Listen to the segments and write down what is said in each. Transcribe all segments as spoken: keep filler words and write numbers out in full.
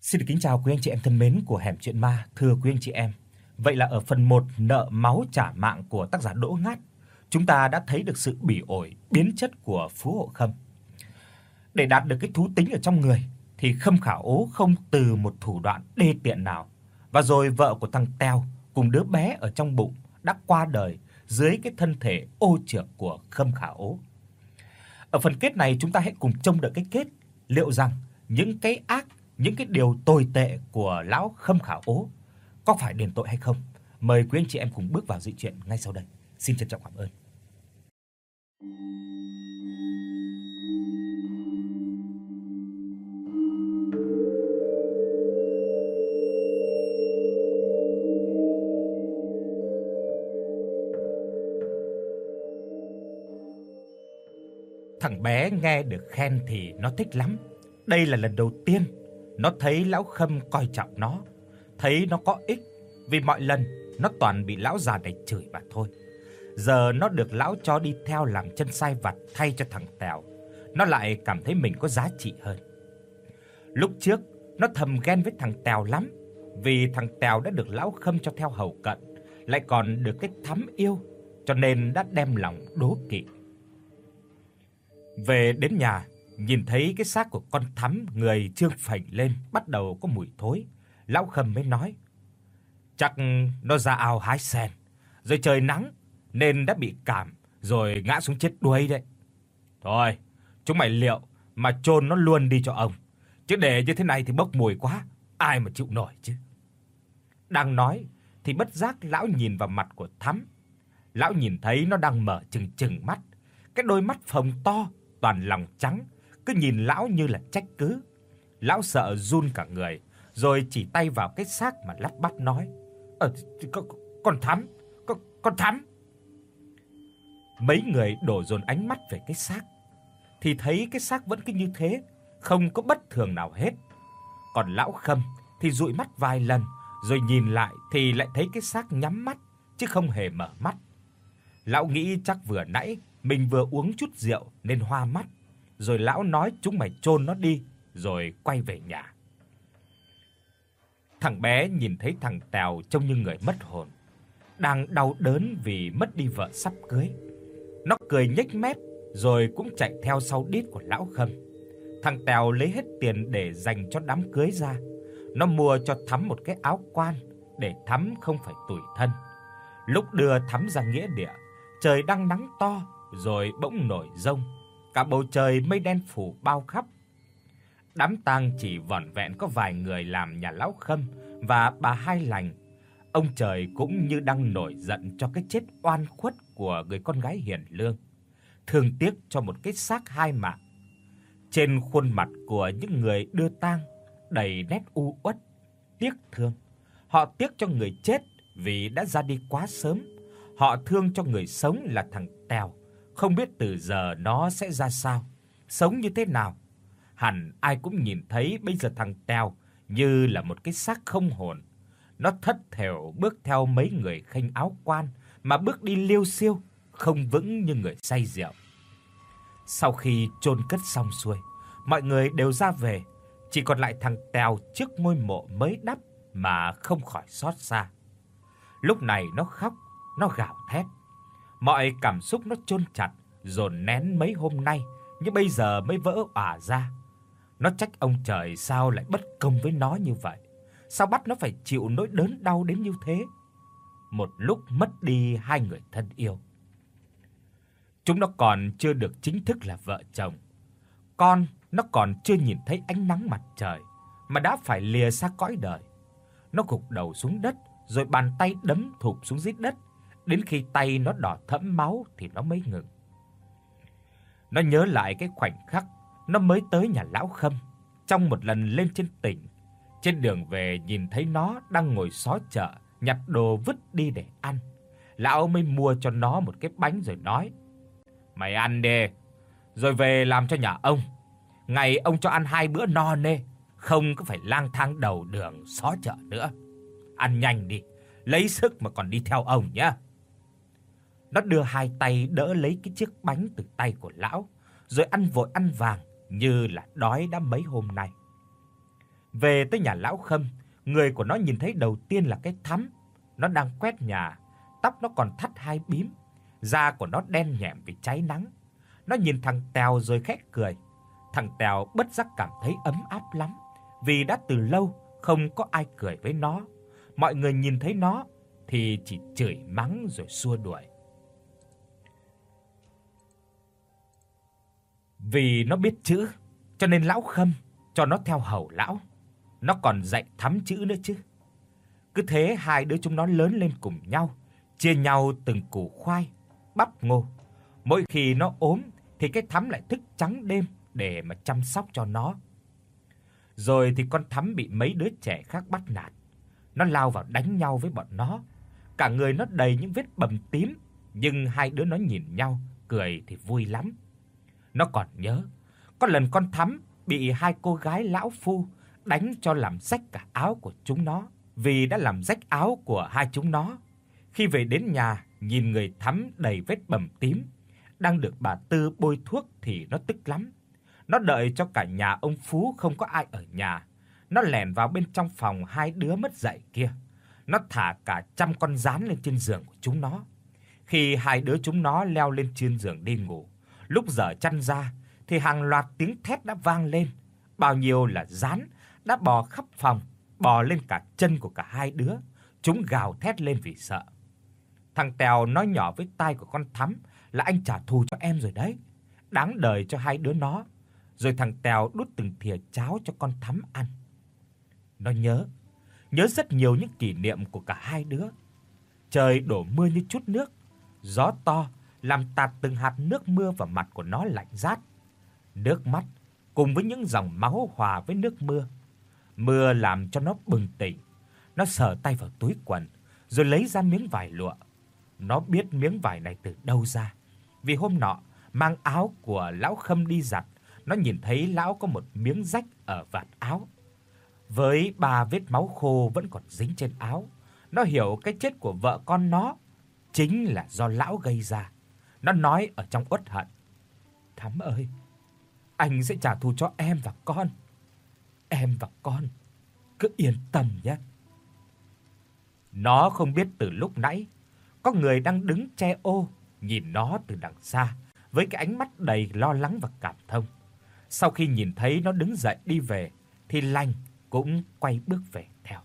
Xin được kính chào quý anh chị em thân mến của Hẻm Chuyện Ma. Thưa quý anh chị em, vậy là ở phần một Nợ máu trả mạng của tác giả Đỗ Ngát, chúng ta đã thấy được sự bỉ ổi, biến chất của Phú Hộ Khâm. Để đạt được cái thú tính ở trong người thì Khâm Khả Ố không từ một thủ đoạn đê tiện nào. Và rồi vợ của thằng Tèo cùng đứa bé ở trong bụng đã qua đời dưới cái thân thể ô trược của Khâm Khả Ố. Ở phần kết này chúng ta hãy cùng trông đợi cái kết, liệu rằng những cái ác, những cái điều tồi tệ của lão Khâm Khả Ố có phải đền tội hay không? Mời quý anh chị em cùng bước vào dự truyện ngay sau đây. Xin trân trọng cảm ơn. Thằng bé nghe được khen thì nó thích lắm. Đây là lần đầu tiên nó thấy lão Khâm coi trọng nó, thấy nó có ích, vì mọi lần nó toàn bị lão già này chửi mà thôi. Giờ nó được lão cho đi theo làm chân sai vặt thay cho thằng Tèo, nó lại cảm thấy mình có giá trị hơn. Lúc trước nó thầm ghen với thằng Tèo lắm, vì thằng Tèo đã được lão Khâm cho theo hầu cận, lại còn được cái thắm yêu, cho nên đã đem lòng đố kỵ. Về đến nhà, nhìn thấy cái xác của con Thắm người trương phành lên, bắt đầu có mùi thối, lão Khâm mới nói: "Chắc nó ra ao hái sen, rồi trời nắng nên đã bị cảm rồi ngã xuống chết đuối đấy. Thôi, chúng mày liệu mà chôn nó luôn đi cho ông, chứ để như thế này thì bốc mùi quá, ai mà chịu nổi chứ." Đang nói thì bất giác lão nhìn vào mặt của Thắm. Lão nhìn thấy nó đang mở trừng trừng mắt, cái đôi mắt phồng to toàn lòng trắng, cứ nhìn lão như là trách cứ. Lão sợ run cả người, rồi chỉ tay vào cái xác mà lắp bắp nói: "Ờ con, con Thắm, con con Thắm." Mấy người đổ dồn ánh mắt về cái xác, thì thấy cái xác vẫn cứ như thế, không có bất thường nào hết. Còn lão Khâm thì dụi mắt vài lần, rồi nhìn lại thì lại thấy cái xác nhắm mắt chứ không hề mở mắt. Lão nghĩ chắc vừa nãy mình vừa uống chút rượu nên hoa mắt, rồi lão nói chúng mày chôn nó đi rồi quay về nhà. Thằng bé nhìn thấy thằng Tèo trông như người mất hồn, đang đau đớn vì mất đi vợ sắp cưới. Nó cười nhếch mép rồi cũng chạy theo sau đít của lão Khâm. Thằng Tèo lấy hết tiền để dành cho đám cưới ra. Nó mua cho Thắm một cái áo quan để Thắm không phải tủi thân. Lúc đưa Thắm ra nghĩa địa, trời đang nắng to rồi bỗng nổi giông, cả bầu trời mây đen phủ bao khắp. Đám tang chỉ vỏn vẹn có vài người làm nhà lão Khâm và bà Hai Lành. Ông trời cũng như đang nổi giận cho cái chết oan khuất của người con gái hiền lương, thương tiếc cho một cái xác hai mạng. Trên khuôn mặt của những người đưa tang đầy nét u uất, tiếc thương. Họ tiếc cho người chết vì đã ra đi quá sớm. Họ thương cho người sống là thằng Tèo, không biết từ giờ nó sẽ ra sao, sống như thế nào. Hẳn ai cũng nhìn thấy bây giờ thằng Tèo như là một cái xác không hồn. Nó thất thểu bước theo mấy người khênh áo quan mà bước đi liêu xiêu, không vững như người say rượu. Sau khi chôn cất xong xuôi, mọi người đều ra về, chỉ còn lại thằng Tèo trước ngôi mộ mới đắp mà không khỏi xót xa. Lúc này nó khóc, nó gào thét. Mọi cảm xúc nó chôn chặt, dồn nén mấy hôm nay, nhưng bây giờ mới vỡ òa ra. Nó trách ông trời sao lại bất công với nó như vậy, sao bắt nó phải chịu nỗi đớn đau đến như thế. Một lúc mất đi hai người thân yêu. Chúng nó còn chưa được chính thức là vợ chồng. Con nó còn chưa nhìn thấy ánh nắng mặt trời mà đã phải lìa xa cõi đời. Nó gục đầu xuống đất, rồi bàn tay đấm thụp xuống dưới đất, đến khi tay nó đỏ thẫm máu thì nó mới ngừng. Nó nhớ lại cái khoảnh khắc nó mới tới nhà lão Khâm trong một lần lên trên tỉnh. Trên đường về nhìn thấy nó đang ngồi xó chợ nhặt đồ vứt đi để ăn. Lão mới mua cho nó một cái bánh rồi nói: "Mày ăn đi, rồi về làm cho nhà ông. Ngày ông cho ăn hai bữa no nê, không có phải lang thang đầu đường xó chợ nữa. Ăn nhanh đi, lấy sức mà còn đi theo ông nhá." Nó đưa hai tay đỡ lấy cái chiếc bánh từ tay của lão, rồi ăn vội ăn vàng như là đói đã mấy hôm nay. Về tới nhà lão Khâm, người của nó nhìn thấy đầu tiên là cái thắm. Nó đang quét nhà, tóc nó còn thắt hai bím, da của nó đen nhẻm vì cháy nắng. Nó nhìn thằng Tèo rồi khẽ cười. Thằng Tèo bất giác cảm thấy ấm áp lắm, vì đã từ lâu không có ai cười với nó. Mọi người nhìn thấy nó thì chỉ chửi mắng rồi xua đuổi. Vì nó biết chữ, cho nên lão Khâm cho nó theo hầu lão. Nó còn dạy thắm chữ nữa chứ. Cứ thế hai đứa chúng nó lớn lên cùng nhau, chia nhau từng củ khoai, bắp ngô. Mỗi khi nó ốm thì cái Thắm lại thức trắng đêm để mà chăm sóc cho nó. Rồi thì con Thắm bị mấy đứa trẻ khác bắt nạt. Nó lao vào đánh nhau với bọn nó. Cả người nó đầy những vết bầm tím, nhưng hai đứa nó nhìn nhau, cười thì vui lắm. Nó còn nhớ, có lần con Thắm bị hai cô gái lão phu đánh cho làm rách cả áo của chúng nó, vì đã làm rách áo của hai chúng nó. Khi về đến nhà, nhìn người Thắm đầy vết bầm tím, đang được bà Tư bôi thuốc thì nó tức lắm. Nó đợi cho cả nhà ông Phú không có ai ở nhà, nó lẻn vào bên trong phòng hai đứa mất dạy kia. Nó thả cả trăm con gián lên trên giường của chúng nó. Khi hai đứa chúng nó leo lên trên giường đi ngủ, lúc dở chăn ra thì hàng loạt tiếng thét đã vang lên. Bao nhiêu là gián đã bò khắp phòng, bò lên cả chân của cả hai đứa. Chúng gào thét lên vì sợ. Thằng Tèo nói nhỏ với tai của con Thắm là anh trả thù cho em rồi đấy. Đáng đời cho hai đứa nó. Rồi thằng Tèo đút từng thìa cháo cho con Thắm ăn. Nó nhớ, nhớ rất nhiều những kỷ niệm của cả hai đứa. Trời đổ mưa như chút nước, gió to làm tạt từng hạt nước mưa vào mặt của nó lạnh rát. Nước mắt cùng với những dòng máu hòa với nước mưa. Mưa làm cho nó bừng tỉnh. Nó sờ tay vào túi quần rồi lấy ra miếng vải lụa. Nó biết miếng vải này từ đâu ra, vì hôm nọ mang áo của lão Khâm đi giặt, nó nhìn thấy lão có một miếng rách ở vạt áo. Với ba vết máu khô vẫn còn dính trên áo, nó hiểu cái chết của vợ con nó chính là do lão gây ra. Nó nói ở trong uất hận: "Thắm ơi, anh sẽ trả thù cho em và con. Em và con cứ yên tâm nhé." Nó không biết từ lúc nãy có người đang đứng che ô nhìn nó từ đằng xa với cái ánh mắt đầy lo lắng và cảm thông. Sau khi nhìn thấy nó đứng dậy đi về thì Lành cũng quay bước về theo.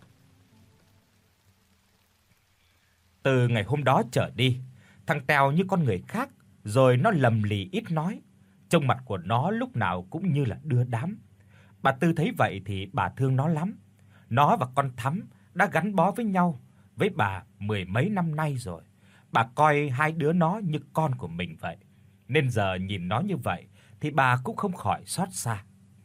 Từ ngày hôm đó trở đi, thằng Tèo như con người khác, rồi nó lầm lì ít nói, trông mặt của nó lúc nào cũng như là đưa đám. Bà Tư thấy vậy thì bà thương nó lắm. Nó và con Thắm đã gắn bó với nhau với bà mười mấy năm nay rồi. Bà coi hai đứa nó như con của mình vậy, nên giờ nhìn nó như vậy thì bà cũng không khỏi xót xa.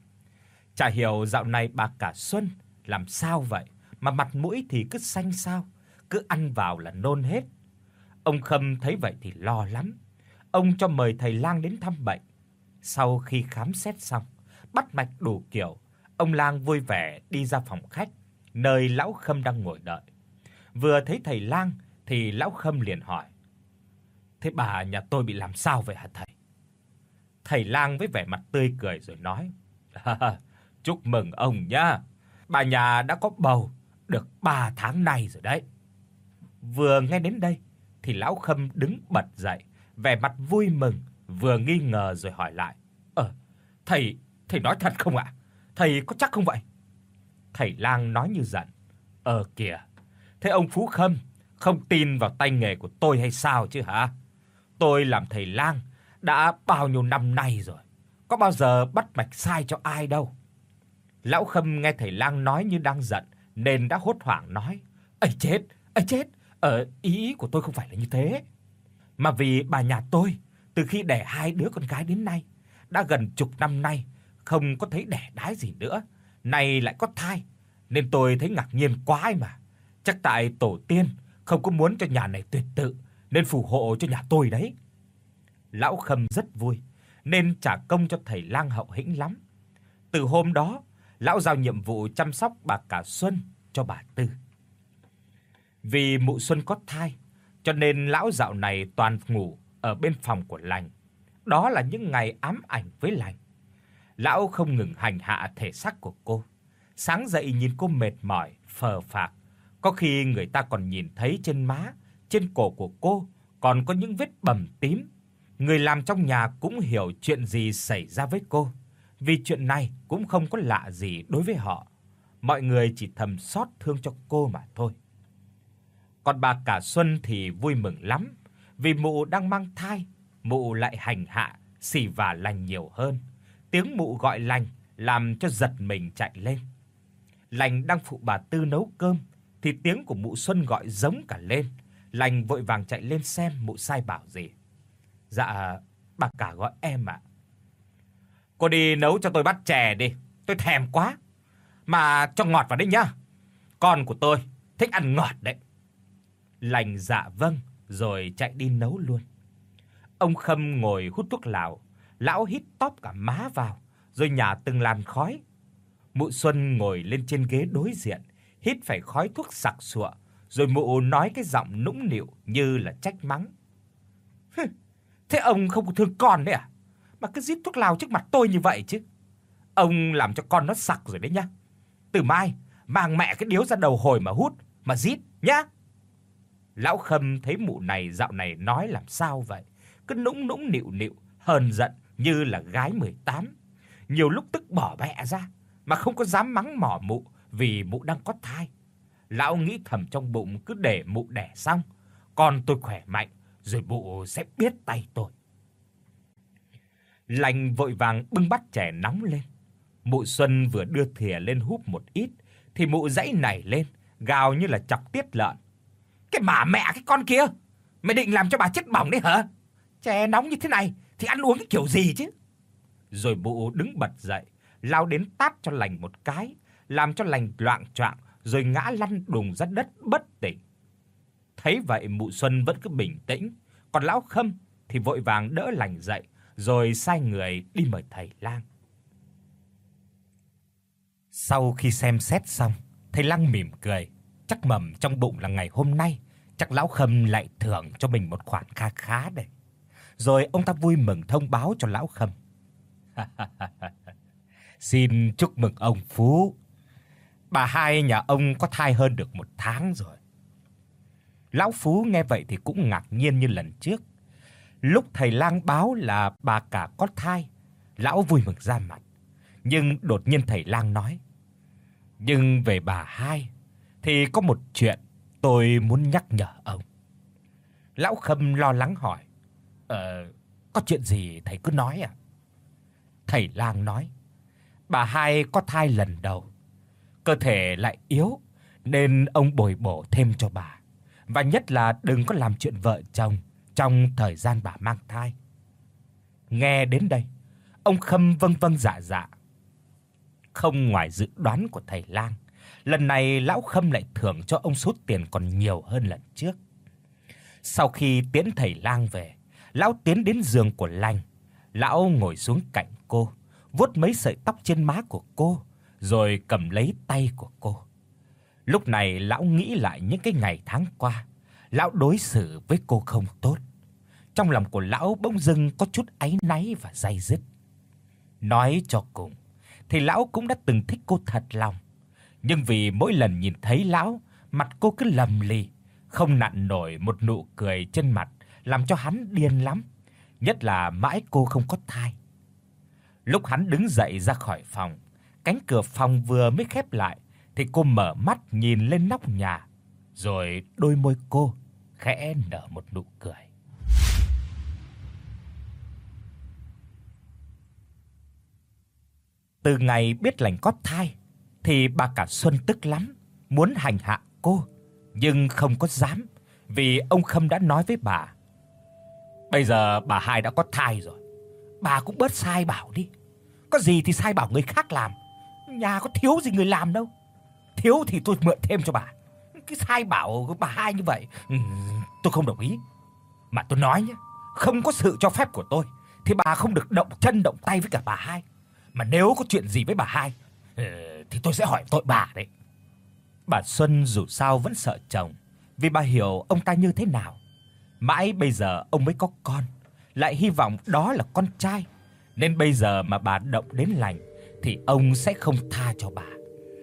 Chả hiểu dạo này bà cả Xuân làm sao vậy mà mặt mũi thì cứ xanh xao, cứ ăn vào là nôn hết. Ông Khâm thấy vậy thì lo lắm. Ông cho mời thầy lang đến thăm bệnh. Sau khi khám xét xong, bắt mạch đủ kiểu, ông lang vui vẻ đi ra phòng khách nơi lão Khâm đang ngồi đợi. Vừa thấy thầy lang thì lão Khâm liền hỏi: "Thế bà nhà tôi bị làm sao vậy hả thầy?" Thầy lang với vẻ mặt tươi cười rồi nói: "Chúc mừng ông nhá. Bà nhà đã có bầu được ba tháng nay rồi đấy." Vừa nghe đến đây thì lão Khâm đứng bật dậy, vẻ mặt vui mừng, vừa nghi ngờ rồi hỏi lại: "Ờ, thầy, thầy nói thật không ạ? Thầy có chắc không vậy?" Thầy lang nói như giận: "Ờ kìa, thế ông Phú Khâm không tin vào tay nghề của tôi hay sao chứ hả? Tôi làm thầy lang đã bao nhiêu năm nay rồi, có bao giờ bắt mạch sai cho ai đâu." Lão Khâm nghe thầy lang nói như đang giận nên đã hốt hoảng nói: "Ây chết, ây chết, ờ ý, ý của tôi không phải là như thế. Mà vì bà nhà tôi từ khi đẻ hai đứa con gái đến nay, đã gần chục năm nay không có thấy đẻ đái gì nữa, nay lại có thai, nên tôi thấy ngạc nhiên quá ấy mà. Chắc tại tổ tiên không có muốn cho nhà này tuyệt tự nên phù hộ cho nhà tôi đấy." Lão Khâm rất vui nên trả công cho thầy lang hậu hĩnh lắm. Từ hôm đó, lão giao nhiệm vụ chăm sóc bà cả Xuân cho bà Tư. Vì mụ Xuân có thai, cho nên lão dạo này toàn ngủ ở bên phòng của Lành. Đó là những ngày ám ảnh với Lành. Lão không ngừng hành hạ thể xác của cô. Sáng dậy nhìn cô mệt mỏi, phờ phạc, có khi người ta còn nhìn thấy trên má, trên cổ của cô còn có những vết bầm tím. Người làm trong nhà cũng hiểu chuyện gì xảy ra với cô, vì chuyện này cũng không có lạ gì đối với họ. Mọi người chỉ thầm xót thương cho cô mà thôi. Còn bà cả Xuân thì vui mừng lắm, vì mụ đang mang thai, mụ lại hành hạ, xì vả Lành nhiều hơn. Tiếng mụ gọi Lành làm cho giật mình chạy lên. Lành đang phụ bà Tư nấu cơm thì tiếng của mụ Xuân gọi giống cả lên. Lành vội vàng chạy lên xem mụ sai bảo gì. Dạ, bà cả gọi em ạ. Cô đi nấu cho tôi bát chè đi, tôi thèm quá. Mà cho ngọt vào đấy nhá. Con của tôi thích ăn ngọt đấy. Lành dạ vâng, rồi chạy đi nấu luôn. Ông Khâm ngồi hút thuốc lào, lão hít tóp cả má vào, rồi nhả từng làn khói. Mụ Xuân ngồi lên trên ghế đối diện, hít phải khói thuốc sặc sụa, rồi mụ nói cái giọng nũng nịu như là trách mắng. Thế ông không có thương con đấy à? Mà cứ rít thuốc lào trước mặt tôi như vậy chứ. Ông làm cho con nó sặc rồi đấy nhá. Từ mai mang mẹ cái điếu ra đầu hồi mà hút, mà rít nhá. Lão Khâm thấy mụ này dạo này nói làm sao vậy, cứ nũng nũng nịu nịu, hờn giận như là gái mười tám. Nhiều lúc tức bỏ mẹ ra mà không có dám mắng mỏ mụ vì mụ đang có thai. Lão nghĩ thầm trong bụng cứ để mụ đẻ xong, con tôi khỏe mạnh rồi mụ sẽ biết tay tôi. Lành vội vàng bưng bát chè nóng lên. Mụ Xuân vừa đưa thìa lên húp một ít thì mụ giãy nảy lên, gào như là chọc tiết lợn. Cái mà mẹ cái con kia, mày định làm cho bà chết bỏng đấy hả? Chè nóng như thế này thì ăn uống cái kiểu gì chứ? Rồi mụ đứng bật dậy, lao đến tát cho Lành một cái, làm cho Lành loạng choạng rồi ngã lăn đùng ra đất bất tỉnh. Thấy vậy mụ Xuân vẫn cứ bình tĩnh, còn lão Khâm thì vội vàng đỡ Lành dậy, rồi sai người đi mời thầy lang. Sau khi xem xét xong, thầy lang mỉm cười, chắc mầm trong bụng là ngày hôm nay chắc lão Khâm lại thưởng cho mình một khoản kha khá đây. Rồi ông ta vui mừng thông báo cho lão Khâm. Xin chúc mừng ông Phú. Bà hai nhà ông có thai hơn được một tháng rồi. Lão Phú nghe vậy thì cũng ngạc nhiên như lần trước. Lúc thầy lang báo là bà cả có thai, lão vui mừng ra mặt. Nhưng đột nhiên thầy lang nói: "Nhưng về bà hai thì có một chuyện tôi muốn nhắc nhở ông." Lão Khâm lo lắng hỏi: "Ờ, có chuyện gì thầy cứ nói à?" Thầy lang nói: "Bà hai có thai lần đầu, cơ thể lại yếu nên ông bồi bổ thêm cho bà, và nhất là đừng có làm chuyện vợ chồng trong thời gian bà mang thai." Nghe đến đây, ông Khâm vâng vâng dạ dạ. Không ngoài dự đoán của thầy lang, lần này lão Khâm lại thưởng cho ông số tiền còn nhiều hơn lần trước. Sau khi tiễn thầy lang về, lão tiến đến giường của Lành, lão ngồi xuống cạnh cô, vuốt mấy sợi tóc trên má của cô, rồi cầm lấy tay của cô. Lúc này lão nghĩ lại những cái ngày tháng qua, lão đối xử với cô không tốt. Trong lòng của lão bỗng dưng có chút áy náy và day dứt. Nói cho cùng thì lão cũng đã từng thích cô thật lòng, nhưng vì mỗi lần nhìn thấy lão, mặt cô cứ lầm lì, không nặn nổi một nụ cười trên mặt, làm cho hắn điên lắm, nhất là mãi cô không có thai. Lúc hắn đứng dậy ra khỏi phòng, cánh cửa phòng vừa mới khép lại thì cô mở mắt nhìn lên nóc nhà, rồi đôi môi cô khẽ nở một nụ cười. Từ ngày biết Lành có thai thì bà cả Xuân tức lắm, muốn hành hạ cô, nhưng không có dám, vì ông Khâm đã nói với bà: "Bây giờ bà hai đã có thai rồi, bà cũng bớt sai bảo đi. Có gì thì sai bảo người khác làm, nhà có thiếu gì người làm đâu. Thiếu thì tôi mượn thêm cho bà. Cái sai bảo bà hai như vậy, tôi không đồng ý. Mà tôi nói nhé, không có sự cho phép của tôi thì bà không được động chân động tay với cả bà hai. Mà nếu có chuyện gì với bà hai thì tôi sẽ hỏi tội bà đấy." Bà Xuân dù sao vẫn sợ chồng, vì bà hiểu ông ta như thế nào. Mãi bây giờ ông mới có con, lại hy vọng đó là con trai, nên bây giờ mà bà động đến Lành thì ông sẽ không tha cho bà.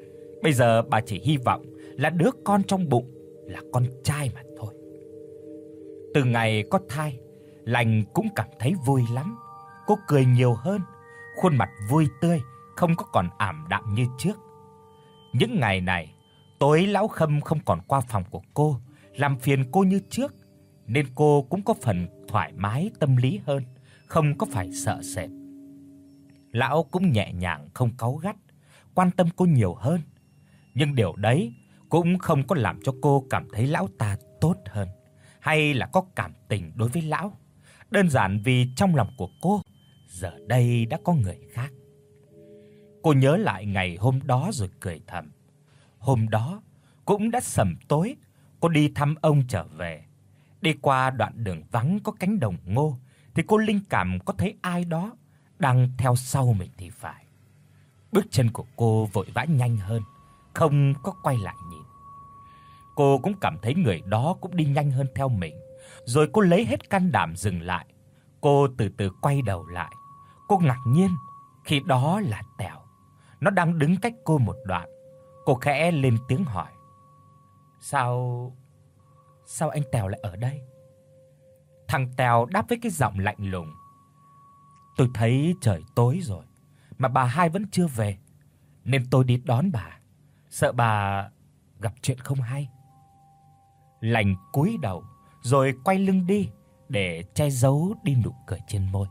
Bây giờ bà chỉ hy vọng là đứa con trong bụng là con trai mà thôi. Từ ngày có thai, Lành cũng cảm thấy vui lắm. Cô cười nhiều hơn, khuôn mặt vui tươi, không có còn ảm đạm như trước. Những ngày này, tối Lão Khâm không còn qua phòng của cô làm phiền cô như trước, nên cô cũng có phần thoải mái tâm lý hơn, không có phải sợ sệt. Lão cũng nhẹ nhàng không cáu gắt, quan tâm cô nhiều hơn. Nhưng điều đấy cũng không có làm cho cô cảm thấy lão ta tốt hơn hay là có cảm tình đối với lão, đơn giản vì trong lòng của cô giờ đây đã có người khác. Cô nhớ lại ngày hôm đó rồi cười thầm. Hôm đó cũng đã sầm tối, cô đi thăm ông trở về. Đi qua đoạn đường vắng có cánh đồng ngô thì cô linh cảm có thấy ai đó đang theo sau mình thì phải. Bước chân của cô vội vã nhanh hơn, không có quay lại nhìn. Cô cũng cảm thấy người đó cũng đi nhanh hơn theo mình, rồi cô lấy hết can đảm dừng lại. Cô từ từ quay đầu lại. Cô ngạc nhiên khi đó là Tèo. Nó đang đứng cách cô một đoạn. Cô khẽ lên tiếng hỏi: "Sao sao anh Tèo lại ở đây?" Thằng Tèo đáp với cái giọng lạnh lùng: "Tôi thấy trời tối rồi mà bà hai vẫn chưa về, nên tôi đi đón bà, sợ bà gặp chuyện không hay." Lành cúi đầu rồi quay lưng đi để che giấu đi nụ cười trên môi.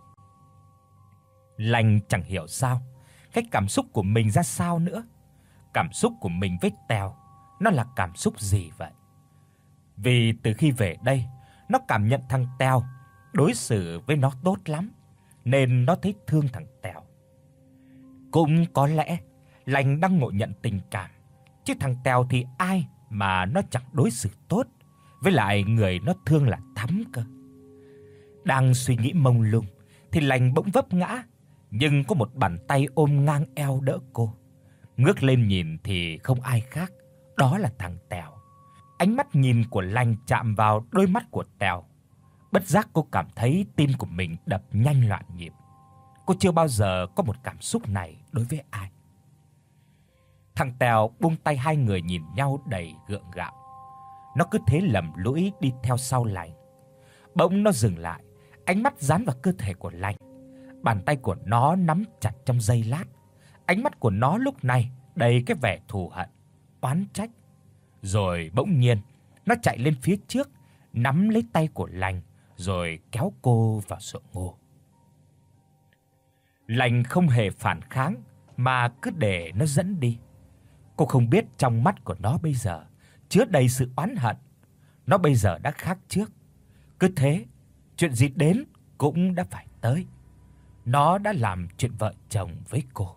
Lành chẳng hiểu sao, cái cảm xúc của mình ra sao nữa. Cảm xúc của mình với Tèo nó là cảm xúc gì vậy? Vì từ khi về đây, nó cảm nhận thằng Tèo đối xử với nó tốt lắm, nên nó thấy thương thằng Tèo. Cũng có lẽ Lành đang ngộ nhận tình cảm, chứ thằng Tèo thì ai mà nó chẳng đối xử tốt, với lại người nó thương là Thắm cơ. Đang suy nghĩ mông lung thì Lành bỗng vấp ngã, nhưng có một bàn tay ôm ngang eo đỡ cô. Ngước lên nhìn thì không ai khác, đó là thằng Tèo. Ánh mắt nhìn của Lành chạm vào đôi mắt của Tèo. Bất giác cô cảm thấy tim của mình đập nhanh loạn nhịp. Cô chưa bao giờ có một cảm xúc này đối với ai. Thằng Tèo buông tay hai người nhìn nhau đầy gượng gạo. Nó cứ thế lầm lũi đi theo sau Lành. Bỗng nó dừng lại, ánh mắt dán vào cơ thể của Lành. Bàn tay của nó nắm chặt trong giây lát. Ánh mắt của nó lúc này đầy cái vẻ thù hận, oán trách. Rồi bỗng nhiên, nó chạy lên phía trước, nắm lấy tay của Lành rồi kéo cô vào ruộng ngô. Lành không hề phản kháng mà cứ để nó dẫn đi. Cô không biết trong mắt của nó bây giờ chứa đầy sự oán hận. Nó bây giờ đã khác trước. Cứ thế, chuyện gì đến cũng đã phải tới. Nó đã làm chuyện vợ chồng với cô.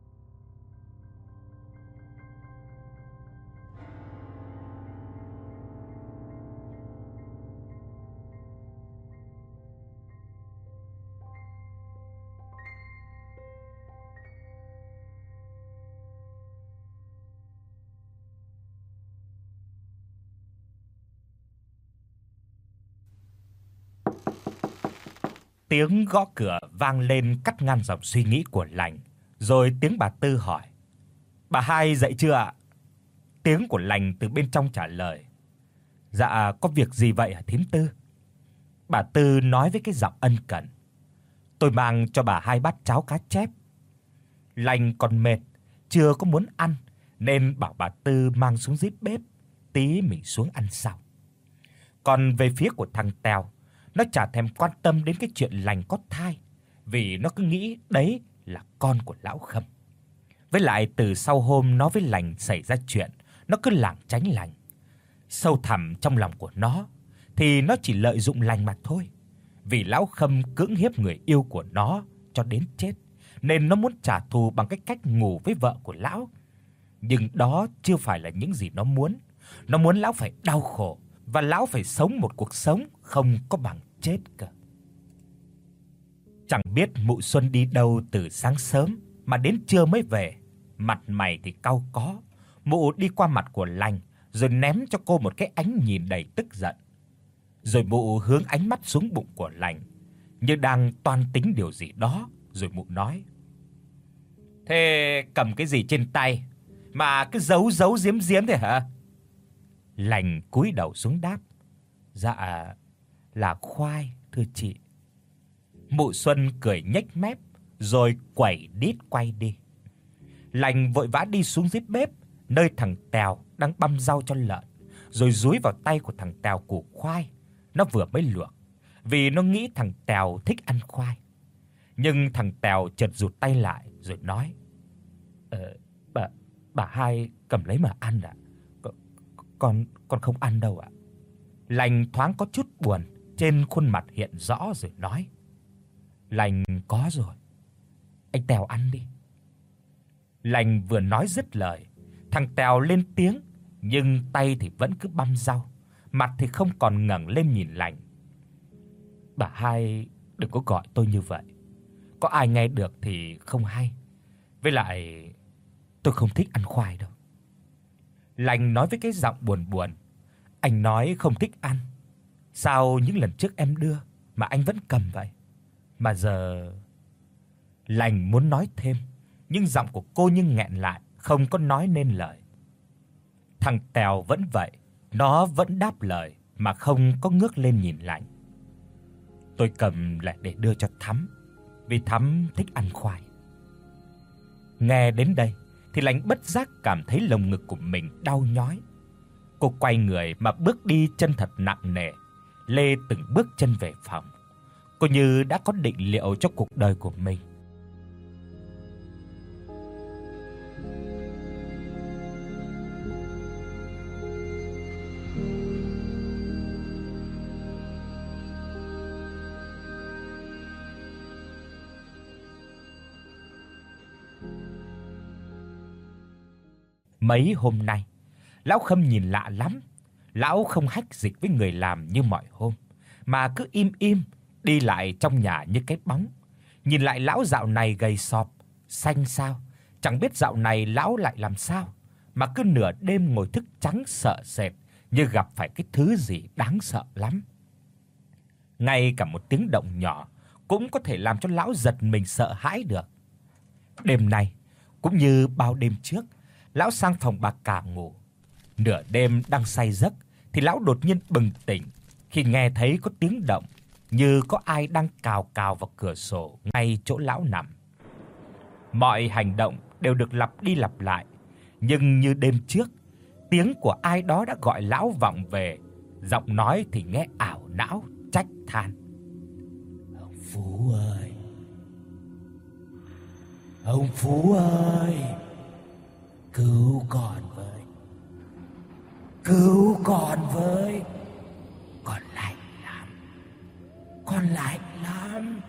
Tiếng gõ cửa vang lên cắt ngang dòng suy nghĩ của Lành, rồi tiếng bà Tư hỏi: "Bà hai dậy chưa ạ?" Tiếng của Lành từ bên trong trả lời: "Dạ, có việc gì vậy hả thím Tư?" Bà Tư nói với cái giọng ân cần: "Tôi mang cho bà hai bát cháo cá chép." Lành còn mệt, chưa có muốn ăn, nên bảo bà Tư mang xuống dưới bếp, tí mình xuống ăn sau. Còn về phía của thằng Tèo, nó chả thèm quan tâm đến cái chuyện Lành có thai, vì nó cứ nghĩ đấy là con của lão Khâm. Với lại từ sau hôm nó với Lành xảy ra chuyện, nó cứ lảng tránh Lành. Sâu thẳm trong lòng của nó thì nó chỉ lợi dụng Lành mà thôi. Vì lão Khâm cưỡng hiếp người yêu của nó cho đến chết, nên nó muốn trả thù bằng cái cách ngủ với vợ của lão. Nhưng đó chưa phải là những gì nó muốn. Nó muốn lão phải đau khổ và lão phải sống một cuộc sống không có bằng chết cơ. Chẳng biết mụ Xuân đi đâu từ sáng sớm mà đến trưa mới về, mặt mày thì cau có. Mụ đi qua mặt của Lành rồi ném cho cô một cái ánh nhìn đầy tức giận. Rồi mụ hướng ánh mắt xuống bụng của Lành, như đang toan tính điều gì đó, rồi mụ nói: "Thế cầm cái gì trên tay mà cứ giấu giấu giếm giếm thế hả? Lành cúi đầu xuống đáp: Dạ là khoai thưa chị. Mụ Xuân cười nhếch mép rồi quẩy đít quay đi. Lành vội vã đi xuống dưới bếp nơi thằng Tèo đang băm rau cho lợn, rồi dúi vào tay của thằng Tèo củ khoai nó vừa mới luộc, vì nó nghĩ thằng Tèo thích ăn khoai. Nhưng thằng Tèo chợt rụt tay lại rồi nói: "Ờ bà bà hai cầm lấy mà ăn ạ. Con con không ăn đâu ạ." Lành thoáng có chút buồn trên khuôn mặt hiện rõ rồi nói: "Lành có rồi. Anh Tèo ăn đi." Lành vừa nói dứt lời, thằng Tèo lên tiếng nhưng tay thì vẫn cứ băm rau, mặt thì không còn ngẩng lên nhìn Lành. "Bà hai đừng có gọi tôi như vậy. Có ai nghe được thì không hay. Với lại tôi không thích ăn khoai đâu." Lành nói với cái giọng buồn buồn: "Anh nói không thích ăn, sao những lần trước em đưa mà anh vẫn cầm vậy? Mà giờ..." Lành muốn nói thêm, nhưng giọng của cô như nghẹn lại, không có nói nên lời. Thằng Tèo vẫn vậy, nó vẫn đáp lời mà không có ngước lên nhìn Lành. "Tôi cầm lại để đưa cho Thắm, vì Thắm thích ăn khoai." Nghe đến đây thì Lành bất giác cảm thấy lồng ngực của mình đau nhói. Cô quay người mà bước đi chân thật nặng nề, lê từng bước chân về phòng. Cô như đã có định liệu cho cuộc đời của mình. Mấy hôm nay, lão Khâm nhìn lạ lắm. Lão không hách dịch với người làm như mọi hôm, mà cứ im im đi lại trong nhà như cái bóng. Nhìn lại lão dạo này gầy sọp, xanh xao, chẳng biết dạo này lão lại làm sao mà cứ nửa đêm ngồi thức trắng sợ sệt, như gặp phải cái thứ gì đáng sợ lắm. Ngay cả một tiếng động nhỏ cũng có thể làm cho lão giật mình sợ hãi được. Đêm nay cũng như bao đêm trước, lão sang phòng bà cả ngủ. Nửa đêm đang say giấc thì lão đột nhiên bừng tỉnh khi nghe thấy có tiếng động như có ai đang cào cào vào cửa sổ ngay chỗ lão nằm. Mọi hành động đều được lặp đi lặp lại, nhưng như đêm trước, tiếng của ai đó đã gọi lão vọng về, giọng nói thì nghe ảo não trách than: "Ông Phú ơi, ông Phú ơi, cứu con với, cứu con với, con lạnh lắm, con lạnh lắm."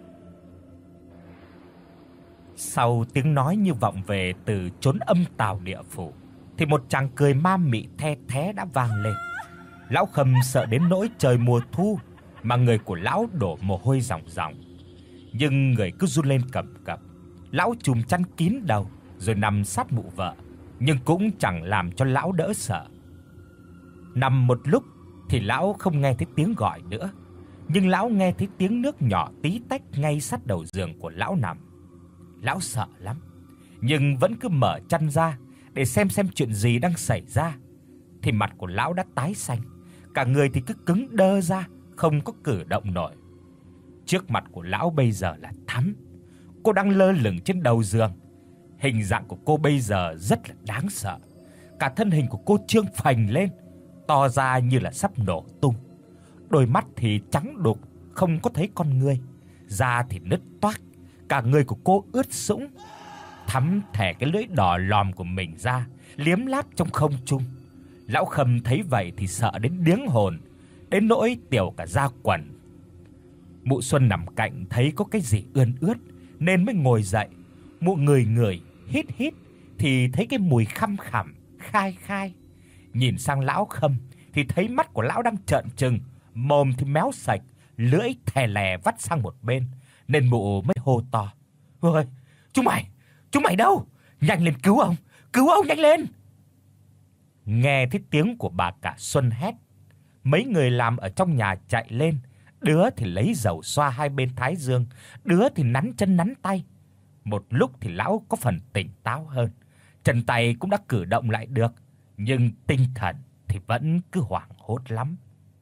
Sau tiếng nói như vọng về từ chốn âm tào địa phủ thì một tràng cười ma mị the thé đã vang lên. Lão Khâm sợ đến nỗi trời mùa thu mà người của lão đổ mồ hôi ròng ròng, nhưng người cứ run lên cầm cập. Lão trùm chăn kín đầu rồi nằm sát mụ vợ, nhưng cũng chẳng làm cho lão đỡ sợ. Nằm một lúc thì lão không nghe thấy tiếng gọi nữa, nhưng lão nghe thấy tiếng nước nhỏ tí tách ngay sát đầu giường của lão nằm. Lão sợ lắm, nhưng vẫn cứ mở chăn ra để xem xem chuyện gì đang xảy ra. Thì mặt của lão đã tái xanh, cả người thì cứ cứng đơ ra, không có cử động nổi. Trước mặt của lão bây giờ là Thắm. Cô đang lơ lửng trên đầu giường. Hình dạng của cô bây giờ rất là đáng sợ. Cả thân hình của cô trương phành lên, to ra như là sắp nổ tung. Đôi mắt thì trắng đục, không có thấy con người. Da thì nứt toác, cả người của cô ướt sũng. Thắm thè cái lưỡi đỏ lòm của mình ra, liếm láp trong không trung. Lão Khâm thấy vậy thì sợ đến điếng hồn, đến nỗi tiểu cả da quần. Mụ Xuân nằm cạnh thấy có cái gì ươn ướt nên mới ngồi dậy. Mụ người người hít hít thì thấy cái mùi khăm khẳm, khai khai. Nhìn sang lão Khâm thì thấy mắt của lão đang trợn trừng, mồm thì méo sạch, lưỡi thè lè vắt sang một bên, nên mụ mới hô to: "Ôi, chúng mày, chúng mày đâu? Nhanh lên cứu ông, cứu ông nhanh lên!" Nghe thấy tiếng của bà cả Xuân hét, mấy người làm ở trong nhà chạy lên, đứa thì lấy dầu xoa hai bên thái dương, đứa thì nắn chân nắn tay. Một lúc thì lão có phần tỉnh táo hơn, Chân tay cũng đã cử động lại được, nhưng tinh thần thì vẫn cứ hoảng hốt lắm.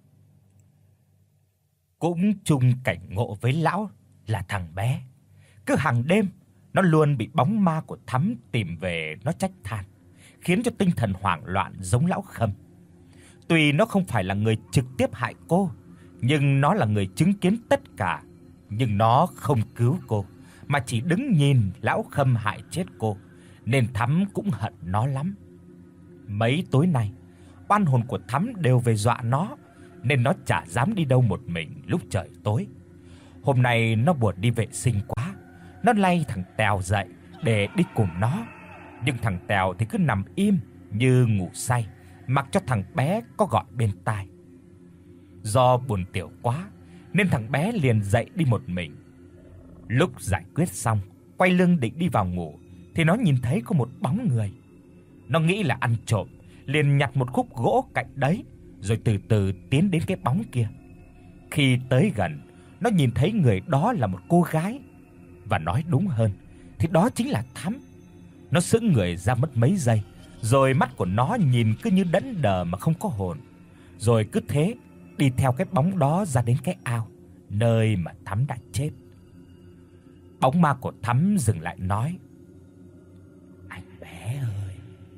Cũng chung cảnh ngộ với lão là thằng bé. Cứ hàng đêm nó luôn bị bóng ma của Thắm tìm về nó trách than, khiến cho tinh thần hoảng loạn giống lão Khâm. Tuy nó không phải là người trực tiếp hại cô, nhưng nó là người chứng kiến tất cả, nhưng nó không cứu cô mà chỉ đứng nhìn lão Khâm hại chết cô, nên Thắm cũng hận nó lắm. Mấy tối nay, oan hồn của Thắm đều về dọa nó, nên nó chả dám đi đâu một mình lúc trời tối. Hôm nay nó buồn đi vệ sinh quá, nó lay thằng Tèo dậy để đi cùng nó, nhưng thằng Tèo thì cứ nằm im như ngủ say, mặc cho thằng bé có gọi bên tai. Do buồn tiểu quá nên thằng bé liền dậy đi một mình. Lúc giải quyết xong, quay lưng định đi vào ngủ thì nó nhìn thấy có một bóng người. Nó nghĩ là ăn trộm, liền nhặt một khúc gỗ cạnh đấy rồi từ từ tiến đến cái bóng kia. Khi tới gần, nó nhìn thấy người đó là một cô gái, và nói đúng hơn thì đó chính là Thắm. Nó sững người ra mất mấy giây, rồi mắt của nó nhìn cứ như đẫn đờ mà không có hồn, rồi cứ thế đi theo cái bóng đó ra đến cái ao nơi mà Thắm đã chết. Bóng ma của Thắm dừng lại nói: "Anh bé ơi,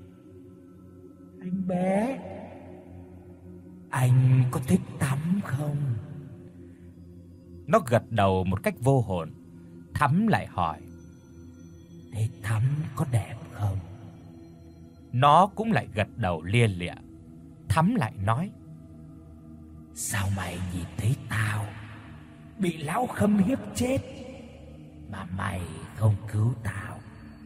anh bé, anh có thích Thắm không?" Nó gật đầu một cách vô hồn. Thắm lại hỏi: "Thế Thắm có đẹp không?" Nó cũng lại gật đầu lia lịa. Thắm lại nói: "Sao mày nhìn thấy tao bị lão Khâm hiếp chết mà mày không cứu tao?"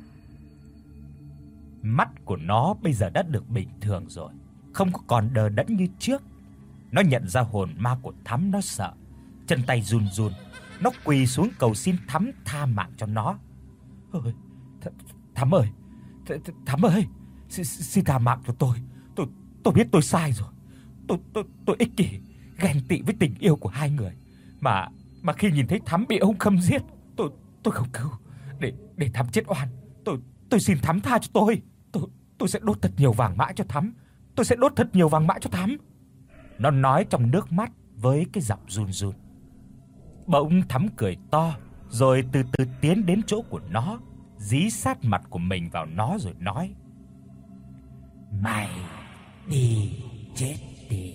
Mắt của nó bây giờ đã được bình thường rồi, không có còn đờ đẫn như trước. Nó nhận ra hồn ma của Thắm, nó sợ, chân tay run run, nó quỳ xuống cầu xin Thắm tha mạng cho nó. "Ôi, Thắm ơi, Thắm ơi, xin, xin tha mạng cho tôi. Tôi tôi biết tôi sai rồi. Tôi tôi tôi ích kỷ, ghen tị với tình yêu của hai người, mà mà khi nhìn thấy Thắm bị ông Khâm giết, tôi tôi không cứu, để để Thắm chết oan. Tôi tôi xin Thắm tha cho tôi. Tôi tôi sẽ đốt thật nhiều vàng mã cho Thắm. Tôi sẽ đốt thật nhiều vàng mã cho Thắm." Nó nói trong nước mắt với cái giọng run run. Bỗng Thắm cười to, rồi từ từ tiến đến chỗ của nó, dí sát mặt của mình vào nó rồi nói: "Mày đi chết đi."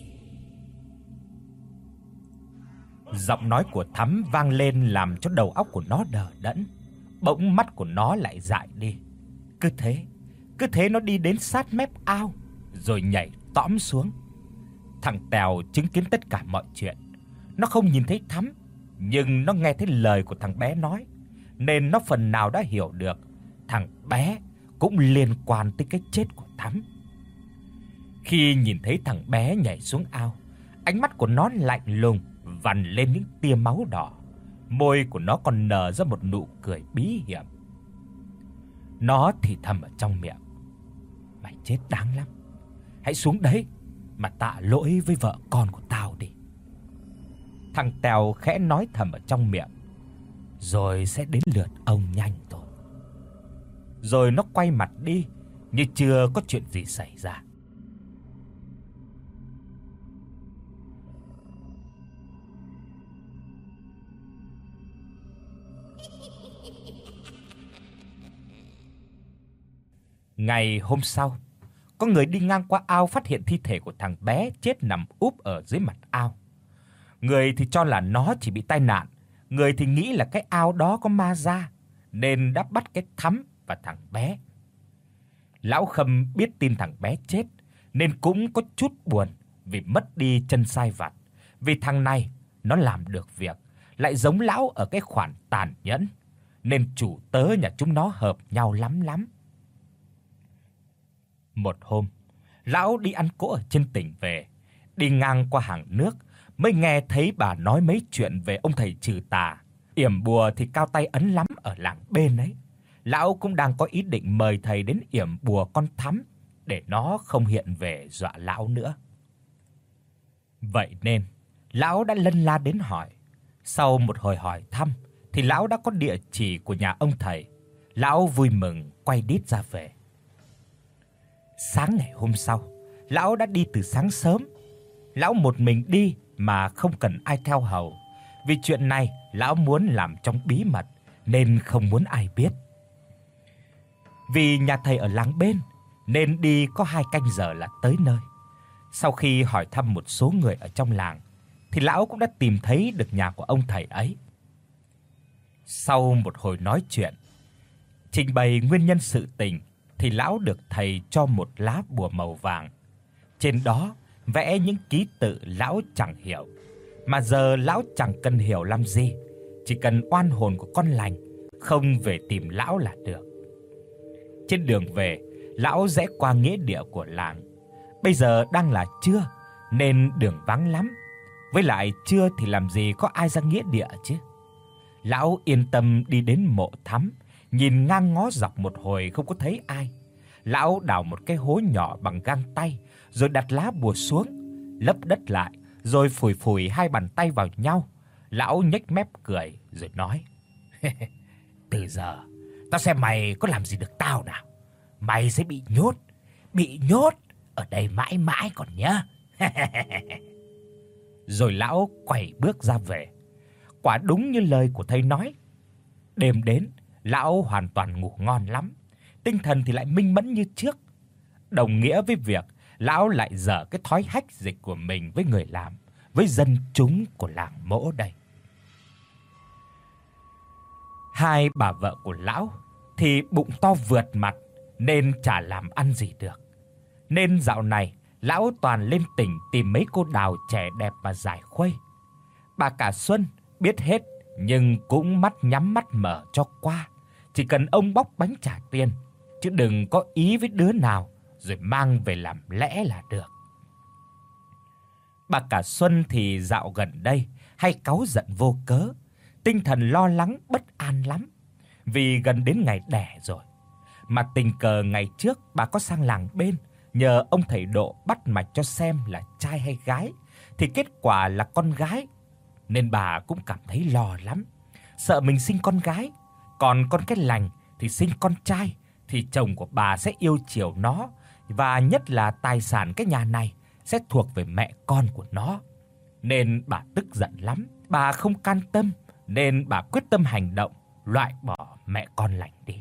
Giọng nói của Thắm vang lên làm cho đầu óc của nó đờ đẫn. Bỗng mắt của nó lại dại đi. Cứ thế, cứ thế nó đi đến sát mép ao rồi nhảy tõm xuống. Thằng Tèo chứng kiến tất cả mọi chuyện. Nó không nhìn thấy Thắm, nhưng nó nghe thấy lời của thằng bé nói, nên nó phần nào đã hiểu được thằng bé cũng liên quan tới cái chết của Thắm. Khi nhìn thấy thằng bé nhảy xuống ao, ánh mắt của nó lạnh lùng, vằn lên những tia máu đỏ. Môi của nó còn nở ra một nụ cười bí hiểm. Nó thì thầm ở trong miệng: "Mày chết đáng lắm. Hãy xuống đấy mà tạ lỗi với vợ con của tao đi." Thằng Tèo khẽ nói thầm ở trong miệng: "Rồi sẽ đến lượt ông nhanh thôi." Rồi nó quay mặt đi như chưa có chuyện gì xảy ra. Ngày hôm sau, có người đi ngang qua ao phát hiện thi thể của thằng bé chết nằm úp ở dưới mặt ao. Người thì cho là nó chỉ bị tai nạn, người thì nghĩ là cái ao đó có ma ra, nên đã bắt cái Thắm và thằng bé. Lão Khâm biết tin thằng bé chết nên cũng có chút buồn vì mất đi chân sai vặt, vì thằng này nó làm được việc, lại giống lão ở cái khoản tàn nhẫn, nên chủ tớ nhà chúng nó hợp nhau lắm lắm. Một hôm, lão đi ăn cỗ ở trên tỉnh về, đi ngang qua hàng nước mới nghe thấy bà nói mấy chuyện về ông thầy trừ tà, yểm bùa thì cao tay ấn lắm ở làng bên ấy. Lão cũng đang có ý định mời thầy đến yểm bùa con Thắm để nó không hiện về dọa lão nữa. Vậy nên, lão đã lân la đến hỏi. Sau một hồi hỏi thăm thì lão đã có địa chỉ của nhà ông thầy. Lão vui mừng quay đít ra về. Sáng ngày hôm sau, lão đã đi từ sáng sớm. Lão một mình đi mà không cần ai theo hầu. Vì chuyện này lão muốn làm trong bí mật nên không muốn ai biết. Vì nhà thầy ở làng bên nên đi có hai canh giờ là tới nơi. Sau khi hỏi thăm một số người ở trong làng thì lão cũng đã tìm thấy được nhà của ông thầy ấy. Sau một hồi nói chuyện, trình bày nguyên nhân sự tình thì lão được thầy cho một lá bùa màu vàng. Trên đó vẽ những ký tự lão chẳng hiểu, mà giờ lão chẳng cần hiểu làm gì, chỉ cần oan hồn của con lành không về tìm lão là được. Trên đường về, lão rẽ qua nghĩa địa của làng. Bây giờ đang là trưa nên đường vắng lắm, với lại trưa thì làm gì có ai ra nghĩa địa chứ. Lão yên tâm đi đến mộ thắm, nhìn ngang ngó dọc một hồi không có thấy ai. Lão đào một cái hố nhỏ bằng gang tay, rồi đặt lá bùa xuống, lấp đất lại, rồi phủi phủi hai bàn tay vào nhau. Lão nhếch mép cười rồi nói: "Từ giờ tao xem mày có làm gì được tao nào. Mày sẽ bị nhốt, bị nhốt ở đây mãi mãi còn nhớ." Rồi lão quay bước ra về. Quả đúng như lời của thầy nói. Đêm đến, lão hoàn toàn ngủ ngon lắm, tinh thần thì lại minh mẫn như trước. Đồng nghĩa với việc lão lại dở cái thói hách dịch của mình với người làm, với dân chúng của làng Mỗ đây. Hai bà vợ của lão thì bụng to vượt mặt nên chả làm ăn gì được. Nên dạo này lão toàn lên tỉnh tìm mấy cô đào trẻ đẹp mà giải khuây. Bà cả Xuân biết hết nhưng cũng mắt nhắm mắt mở cho qua, chỉ cần ông bóc bánh trả tiền, chứ đừng có ý với đứa nào rồi mang về làm lẽ là được. Bà cả Xuân thì dạo gần đây hay cáu giận vô cớ, tinh thần lo lắng bất an lắm, vì gần đến ngày đẻ rồi. Mà tình cờ ngày trước bà có sang làng bên nhờ ông thầy Độ bắt mạch cho xem là trai hay gái, thì kết quả là con gái, nên bà cũng cảm thấy lo lắm, sợ mình sinh con gái, còn con cái lành thì sinh con trai thì chồng của bà sẽ yêu chiều nó, và nhất là tài sản cái nhà này sẽ thuộc về mẹ con của nó. Nên bà tức giận lắm, bà không can tâm, nên bà quyết tâm hành động loại bỏ mẹ con lành đi.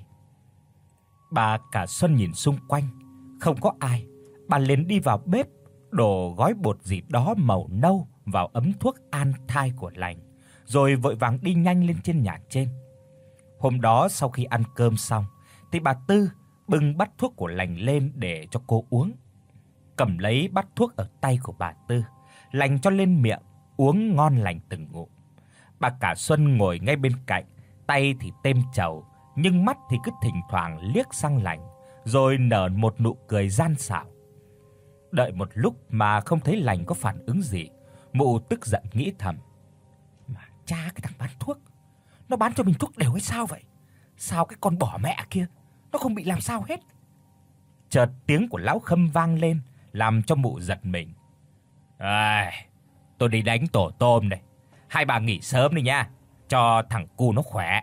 Bà cả Xuân nhìn xung quanh, không có ai, bà liền đi vào bếp, đổ gói bột gì đó màu nâu vào ấm thuốc an thai của lành, rồi vội vàng đi nhanh lên trên nhà trên. Hôm đó sau khi ăn cơm xong thì bà Tư bưng bát thuốc của lành lên để cho cô uống. Cầm lấy bát thuốc ở tay của bà Tư, lành cho lên miệng, uống ngon lành từng ngụm. Bà cả Xuân ngồi ngay bên cạnh, tay thì têm trầu, nhưng mắt thì cứ thỉnh thoảng liếc sang lành, rồi nở một nụ cười gian xảo. Đợi một lúc mà không thấy lành có phản ứng gì, mụ tức giận nghĩ thầm: "Mà cha cái thằng bán thuốc, nó bán cho mình thuốc đều hay sao vậy? Sao cái con bỏ mẹ kia nó không bị làm sao hết?" Chợt tiếng của lão Khâm vang lên, làm cho mụ giật mình. "Ai, tôi đi đánh tổ tôm đây. Hai bà nghỉ sớm đi nha, cho thằng cu nó khỏe."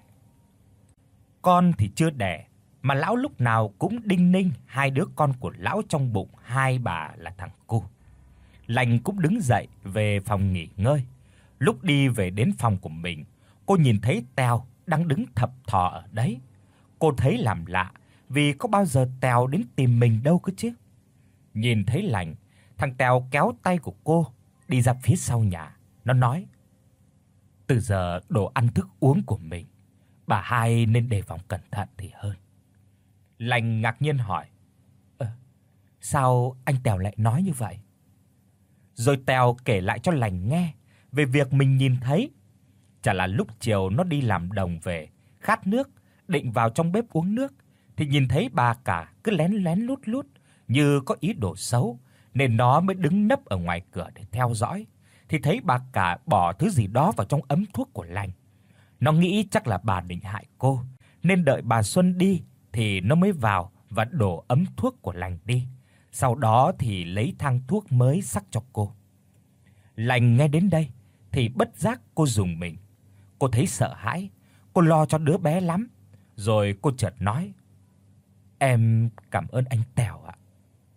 Con thì chưa đẻ, mà lão lúc nào cũng đinh ninh hai đứa con của lão trong bụng hai bà là thằng cu. Lành cũng đứng dậy về phòng nghỉ ngơi. Lúc đi về đến phòng của mình, cô nhìn thấy Tèo đang đứng thập thò ở đấy. Cô thấy làm lạ, vì có bao giờ Tèo đến tìm mình đâu cơ chứ. Nhìn thấy Lành, thằng Tèo kéo tay của cô đi ra phía sau nhà. Nó nói: "Từ giờ đồ ăn thức uống của mình, bà hai nên đề phòng cẩn thận thì hơn." Lành ngạc nhiên hỏi: "Ờ, sao anh Tèo lại nói như vậy?" Rồi Tèo kể lại cho Lành nghe về việc mình nhìn thấy. Chả là lúc chiều nó đi làm đồng về, khát nước, định vào trong bếp uống nước thì nhìn thấy bà cả cứ lén lén lút lút như có ý đồ xấu, nên nó mới đứng nấp ở ngoài cửa để theo dõi. Thì thấy bà cả bỏ thứ gì đó vào trong ấm thuốc của Lành. Nó nghĩ chắc là bà định hại cô, nên đợi bà Xuân đi thì nó mới vào và đổ ấm thuốc của Lành đi. Sau đó thì lấy thang thuốc mới sắc cho cô. Lành nghe đến đây thì bất giác cô rùng mình. Cô thấy sợ hãi, cô lo cho đứa bé lắm. Rồi cô chợt nói: "Em cảm ơn anh Tèo ạ."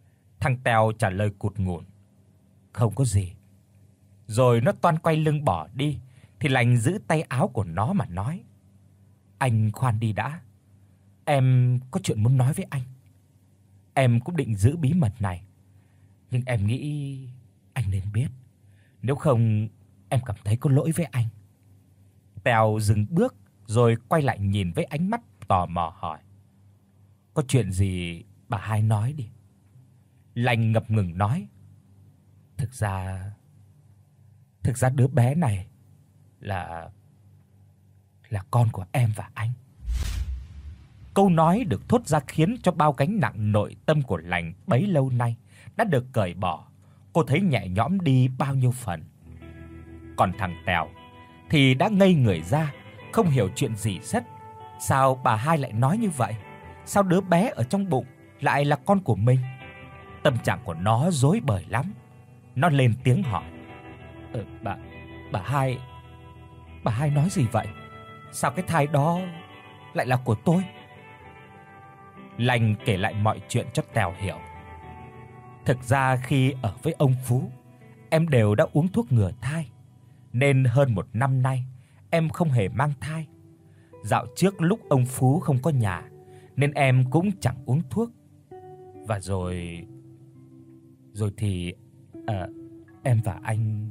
Thằng Tèo trả lời cụt ngủn: "Không có gì." Rồi nó toan quay lưng bỏ đi thì Lành giữ tay áo của nó mà nói: "Anh khoan đi đã. Em có chuyện muốn nói với anh. Em cũng định giữ bí mật này, nhưng em nghĩ anh nên biết, nếu không em cảm thấy có lỗi với anh." Tèo dừng bước rồi quay lại nhìn với ánh mắt tò mò hỏi: "Có chuyện gì bà hai nói đi." Lành ngập ngừng nói: "Thực ra thực ra đứa bé này là là con của em và anh." Câu nói được thốt ra khiến cho bao gánh nặng nội tâm của Lành bấy lâu nay đã được cởi bỏ. Cô thấy nhẹ nhõm đi bao nhiêu phần. Còn thằng Tèo thì đã ngây người ra, không hiểu chuyện gì hết. Sao bà hai lại nói như vậy? Sao đứa bé ở trong bụng lại là con của mình? Tâm trạng của nó rối bời lắm. Nó lên tiếng hỏi: "Ờ bà bà hai bà hai nói gì vậy? Sao cái thai đó lại là của tôi?" Lành kể lại mọi chuyện cho Tèo hiểu. Thực ra khi ở với ông Phú, em đều đã uống thuốc ngừa thai, nên hơn một năm nay em không hề mang thai. Dạo trước lúc ông Phú không có nhà nên em cũng chẳng uống thuốc. Và rồi rồi thì à, em và anh...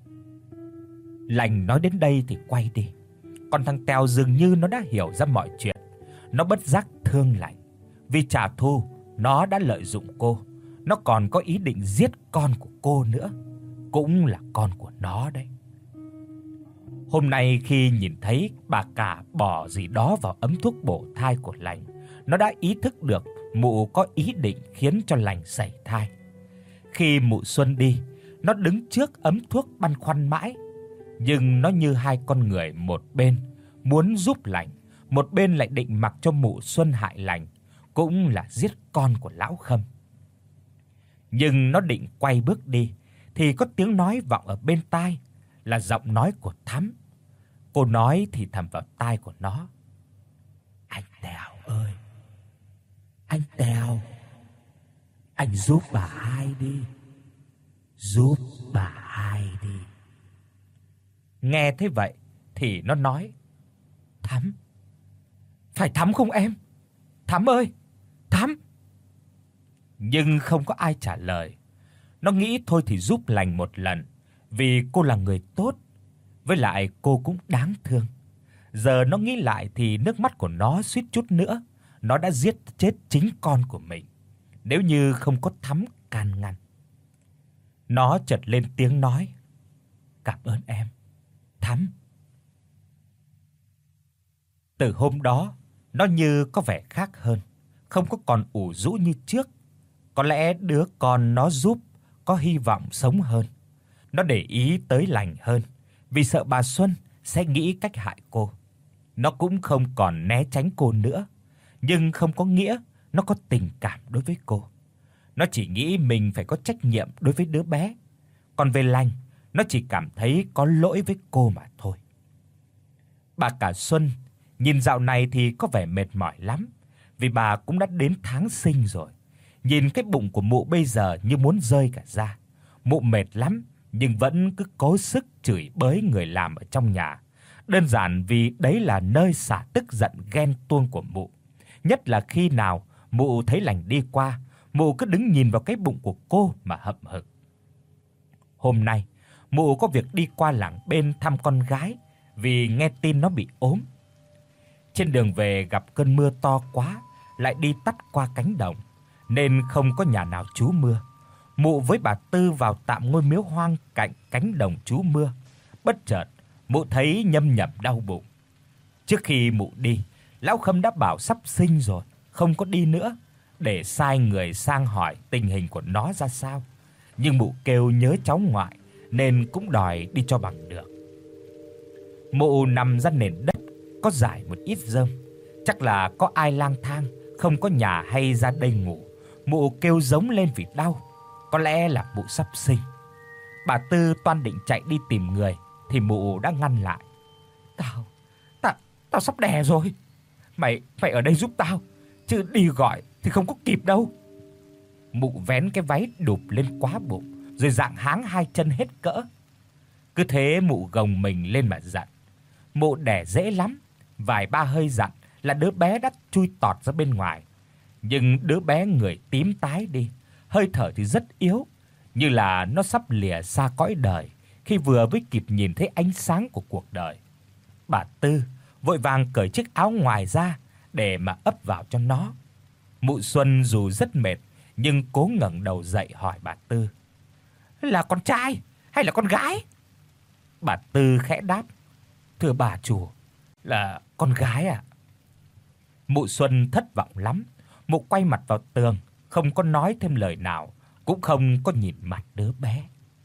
Lành nói đến đây thì quay đi. Còn thằng Tèo dường như nó đã hiểu ra mọi chuyện. Nó bất giác thương Lành. Vì trả thù, nó đã lợi dụng cô. Nó còn có ý định giết con của cô nữa, cũng là con của nó đấy. Hôm nay khi nhìn thấy bà cả bỏ gì đó vào ấm thuốc bổ thai của Lành, nó đã ý thức được mụ có ý định khiến cho Lành sảy thai. Khi mụ Xuân đi, nó đứng trước ấm thuốc băn khoăn mãi, nhưng nó như hai con người, một bên muốn giúp Lành, một bên lại định mặc cho mụ Xuân hại Lành, cũng là giết con của lão Khâm. Nhưng nó định quay bước đi thì có tiếng nói vọng ở bên tai, là giọng nói của Thắm. Cô nói thì thầm vào tai của nó: "Anh Tèo ơi, anh Tèo, anh giúp bà hai đi, giúp bà hai đi." Nghe thế vậy thì nó nói: "Thắm, phải Thắm không em? Thắm ơi, Thắm." Nhưng không có ai trả lời. Nó nghĩ thôi thì giúp Lành một lần, vì cô là người tốt, với lại cô cũng đáng thương. Giờ nó nghĩ lại thì nước mắt của nó suýt chút nữa nó đã giết chết chính con của mình, nếu như không có Thắm can ngăn. Nó chợt lên tiếng nói: "Cảm ơn em, Thắm." Từ hôm đó, nó như có vẻ khác hơn, không có còn ủ rũ như trước. Có lẽ đứa con nó giúp có hy vọng sống hơn. Nó để ý tới Lành hơn, vì sợ bà Xuân sẽ nghĩ cách hại cô. Nó cũng không còn né tránh cô nữa, nhưng không có nghĩa nó có tình cảm đối với cô. Nó chỉ nghĩ mình phải có trách nhiệm đối với đứa bé. Còn về Lành, nó chỉ cảm thấy có lỗi với cô mà thôi. Bà cả Xuân nhìn dạo này thì có vẻ mệt mỏi lắm, vì bà cũng đã đến tháng sinh rồi. Nhìn cái bụng của mụ bây giờ như muốn rơi cả ra. Mụ mệt lắm nhưng vẫn cứ cố sức chửi bới người làm ở trong nhà, đơn giản vì đấy là nơi xả tức giận ghen tuông của mụ. Nhất là khi nào mụ thấy Lành đi qua, mụ cứ đứng nhìn vào cái bụng của cô mà hậm hực. Hôm nay, mụ có việc đi qua làng bên thăm con gái, vì nghe tin nó bị ốm. Trên đường về gặp cơn mưa to quá, lại đi tắt qua cánh đồng, nên không có nhà nào trú mưa. Mụ với bà Tư vào tạm ngôi miếu hoang cạnh cánh đồng trú mưa. Bất chợt, mụ thấy nhâm nhẩm đau bụng. Trước khi mụ đi, lão Khâm đã bảo sắp sinh rồi, không có đi nữa, để sai người sang hỏi tình hình của nó ra sao. Nhưng mụ kêu nhớ cháu ngoại nên cũng đòi đi cho bằng được. Mụ nằm ra nền đất có rải một ít rơm, chắc là có ai lang thang không có nhà hay ra đây ngủ. Mụ kêu giống lên vì đau, có lẽ là mụ sắp sinh. Bà Tư toan định chạy đi tìm người thì mụ đã ngăn lại. "Tao, tao, tao sắp đẻ rồi. Mày, mày ở đây giúp tao, chứ đi gọi thì không có kịp đâu." Mụ vén cái váy đụp lên quá bụng, rồi dạng háng hai chân hết cỡ. Cứ thế mụ gồng mình lên mà dặn. Mụ đẻ dễ lắm, vài ba hơi dặn là đứa bé đã chui tọt ra bên ngoài. Nhưng đứa bé người tím tái đi, hơi thở thì rất yếu, như là nó sắp lìa xa cõi đời khi vừa mới kịp nhìn thấy ánh sáng của cuộc đời. Bà Tư vội vàng cởi chiếc áo ngoài ra để mà ấp vào cho nó. Mụ Xuân dù rất mệt nhưng cố ngẩng đầu dậy hỏi bà Tư: "Là con trai hay là con gái?" Bà Tư khẽ đáp: "Thưa bà chủ, là con gái ạ." Mụ Xuân thất vọng lắm, mụ quay mặt vào tường, không có nói thêm lời nào, cũng không có nhìn mặt đứa bé.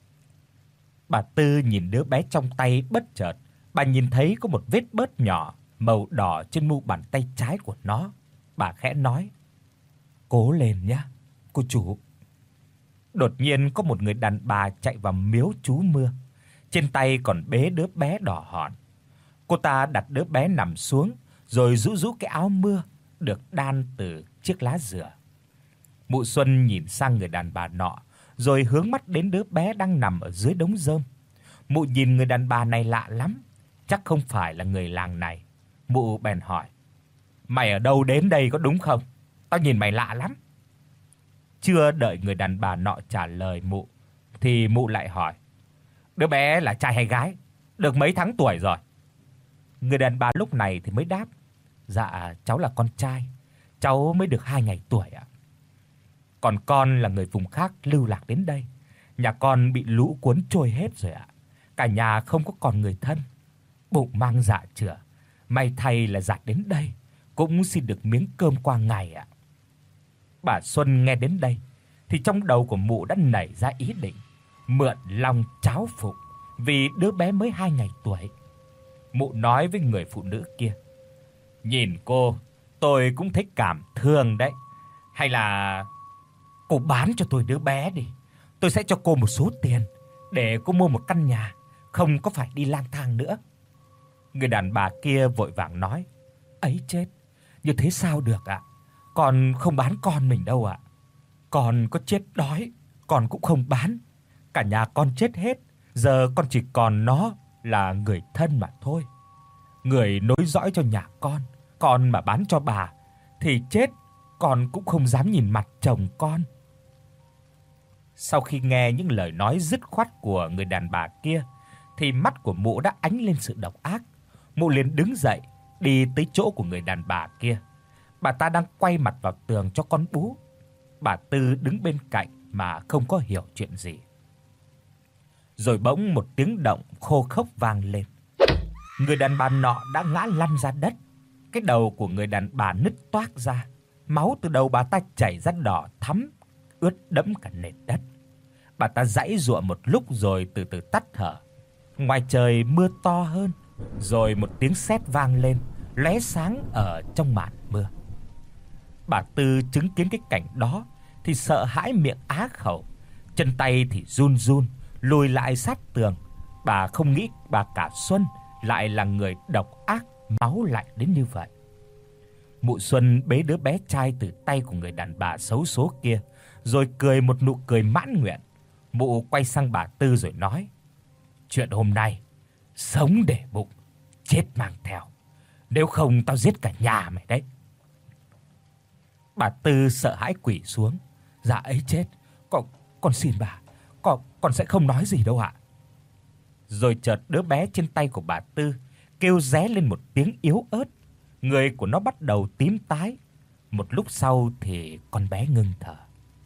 Bà Tư nhìn đứa bé trong tay, bất chợt bà nhìn thấy có một vết bớt nhỏ màu đỏ trên mu bàn tay trái của nó. Bà khẽ nói: "Cố lên nhé, cô chủ." Đột nhiên có một người đàn bà chạy vào miếu chú mưa, trên tay còn bế đứa bé đỏ hòn. Cô ta đặt đứa bé nằm xuống, rồi rũ rũ cái áo mưa được đan từ chiếc lá dừa. Mụ Xuân nhìn sang người đàn bà nọ, rồi hướng mắt đến đứa bé đang nằm ở dưới đống rơm. Mụ nhìn người đàn bà này lạ lắm, chắc không phải là người làng này. Mụ bèn hỏi: "Mày ở đâu đến đây có đúng không? Tao nhìn mày lạ lắm." Chưa đợi người đàn bà nọ trả lời mụ thì mụ lại hỏi: "Đứa bé là trai hay gái? Được mấy tháng tuổi rồi?" Người đàn bà lúc này thì mới đáp: "Dạ, cháu là con trai, cháu mới được hai ngày tuổi ạ. Còn con là người vùng khác lưu lạc đến đây, nhà con bị lũ cuốn trôi hết rồi ạ. Cả nhà không có còn người thân, bụng mang dạ chửa, may thay là dạt đến đây cũng xin được miếng cơm qua ngày ạ." Bà Xuân nghe đến đây thì trong đầu của mụ đã nảy ra ý định mượn lòng cháo phụng vì đứa bé mới hai ngày tuổi. Mụ nói với người phụ nữ kia: "Nhìn cô, tôi cũng thấy cảm thương đấy. Hay là cô bán cho tôi đứa bé đi, tôi sẽ cho cô một số tiền để cô mua một căn nhà, không có phải đi lang thang nữa." Người đàn bà kia vội vàng nói: "Ấy chết, như thế sao được ạ? Con không bán con mình đâu ạ. Con có chết đói, con cũng không bán. Cả nhà con chết hết, giờ con chỉ còn nó là người thân mà thôi. Người nối dõi cho nhà con, con mà bán cho bà thì chết con cũng không dám nhìn mặt chồng con." Sau khi nghe những lời nói dứt khoát của người đàn bà kia thì mắt của mụ đã ánh lên sự độc ác. Mụ liền đứng dậy, đi tới chỗ của người đàn bà kia. Bà ta đang quay mặt vào tường cho con bú. Bà Tư đứng bên cạnh mà không có hiểu chuyện gì. Rồi bỗng một tiếng động khô khốc vang lên. Người đàn bà nọ đã ngã lăn ra đất. Cái đầu của người đàn bà nứt toác ra, máu từ đầu bà ta chảy ra đỏ thắm, ướt đẫm cả nền đất. Bà ta giãy giụa một lúc rồi từ từ tắt thở. Ngoài trời mưa to hơn, rồi một tiếng sét vang lên, lóe sáng ở trong màn mưa. Bà Tư chứng kiến cái cảnh đó thì sợ hãi miệng á khẩu, chân tay thì run run, lùi lại sát tường. Bà không nghĩ bà cả Xuân lại là người độc ác, máu lạnh đến như vậy. Mụ Xuân bế đứa bé trai từ tay của người đàn bà xấu số kia, rồi cười một nụ cười mãn nguyện. Mụ quay sang bà Tư rồi nói: "Chuyện hôm nay, sống để bụng, chết mang theo. Nếu không tao giết cả nhà mày đấy." Bà Tư sợ hãi quỳ xuống: "Dạ ấy chết, con con xin bà, con con sẽ không nói gì đâu ạ." Rồi chợt đứa bé trên tay của bà Tư kêu ré lên một tiếng yếu ớt, người của nó bắt đầu tím tái. Một lúc sau thì con bé ngưng thở.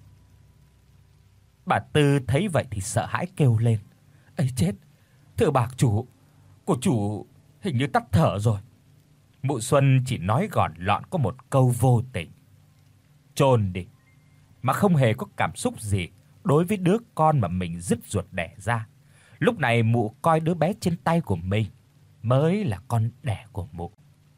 Bà Tư thấy vậy thì sợ hãi kêu lên: "Ấy chết, thưa bà chủ, cô chủ hình như tắt thở rồi." Mụ Xuân chỉ nói gọn lọn có một câu vô tình: "Chôn đi." Mà không hề có cảm xúc gì đối với đứa con mà mình dứt ruột đẻ ra. Lúc này mụ coi đứa bé trên tay của mình mới là con đẻ của mụ.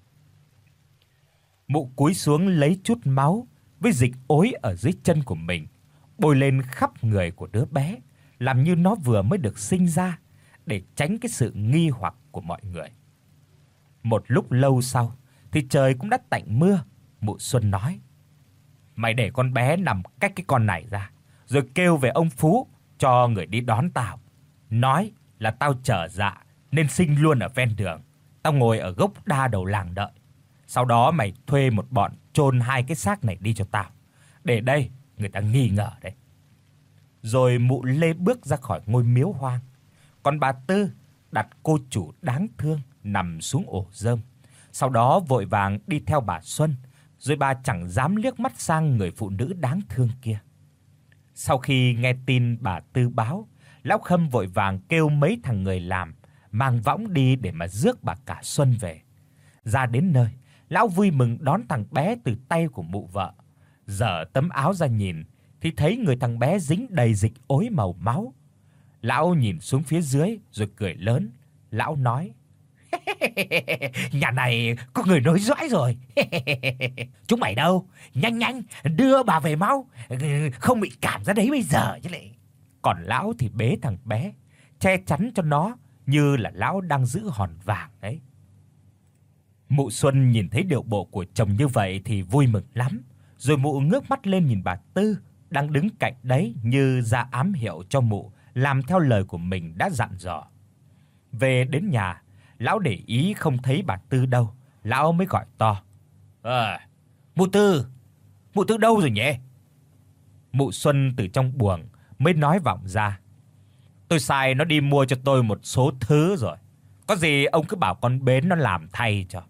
Mụ cúi xuống lấy chút máu với dịch ối ở dưới chân của mình, bôi lên khắp người của đứa bé, làm như nó vừa mới được sinh ra, để tránh cái sự nghi hoặc của mọi người. Một lúc lâu sau thì trời cũng đã tạnh mưa. Mụ Xuân nói: mày để con bé nằm cách cái con này ra, rồi kêu về ông Phú cho người đi đón tao. Nói là tao trở dạ nên sinh luôn ở ven đường. Tao ngồi ở gốc đa đầu làng đợi. Sau đó mày thuê một bọn chôn hai cái xác này đi cho tao. Để đây người ta nghi ngờ đấy." Rồi mụ lê bước ra khỏi ngôi miếu hoang. Còn bà Tư đặt cô chủ đáng thương nằm xuống ổ rơm. Sau đó vội vàng đi theo bà Xuân, rồi bà chẳng dám liếc mắt sang người phụ nữ đáng thương kia. Sau khi nghe tin bà Tư báo, lão Khâm vội vàng kêu mấy thằng người làm mang võng đi để mà rước bà cả Xuân về. Ra đến nơi, lão vui mừng đón thằng bé từ tay của mụ vợ. Giở tấm áo ra nhìn thì thấy người thằng bé dính đầy dịch ối màu máu. Lão nhìn xuống phía dưới rồi cười lớn. Lão nói: "Nhà này có người nối dõi rồi. Chúng mày đâu, nhanh nhanh đưa bà về mau, không bị cảm ra đấy bây giờ chứ lại." Còn lão thì bế thằng bé, che chắn cho nó như là lão đang giữ hòn vàng ấy. Mụ Xuân nhìn thấy điệu bộ của chồng như vậy thì vui mừng lắm, rồi mụ ngước mắt lên nhìn bà Tư đang đứng cạnh đấy như ra ám hiệu cho mụ làm theo lời của mình đã dặn dò. Về đến nhà, lão để ý không thấy bà Tư đâu, lão mới gọi to: "Ờ, mụ Tư, mụ Tư đâu rồi nhỉ?" Mụ Xuân từ trong buồng mới nói vọng ra: "Tôi sai nó đi mua cho tôi một số thứ rồi. Có gì ông cứ bảo con Bến nó làm thay cho."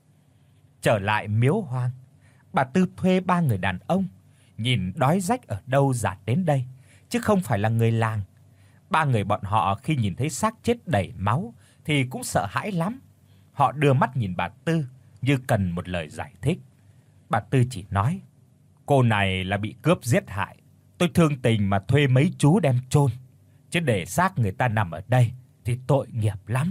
Trở lại miếu hoang, bà Tư thuê ba người đàn ông, nhìn đói rách ở đâu dạt đến đây, chứ không phải là người làng. Ba người bọn họ khi nhìn thấy xác chết đầy máu thì cũng sợ hãi lắm. Họ đưa mắt nhìn bà Tư như cần một lời giải thích. Bà Tư chỉ nói: "Cô này là bị cướp giết hại. Tôi thương tình mà thuê mấy chú đem chôn, chứ để xác người ta nằm ở đây thì tội nghiệp lắm."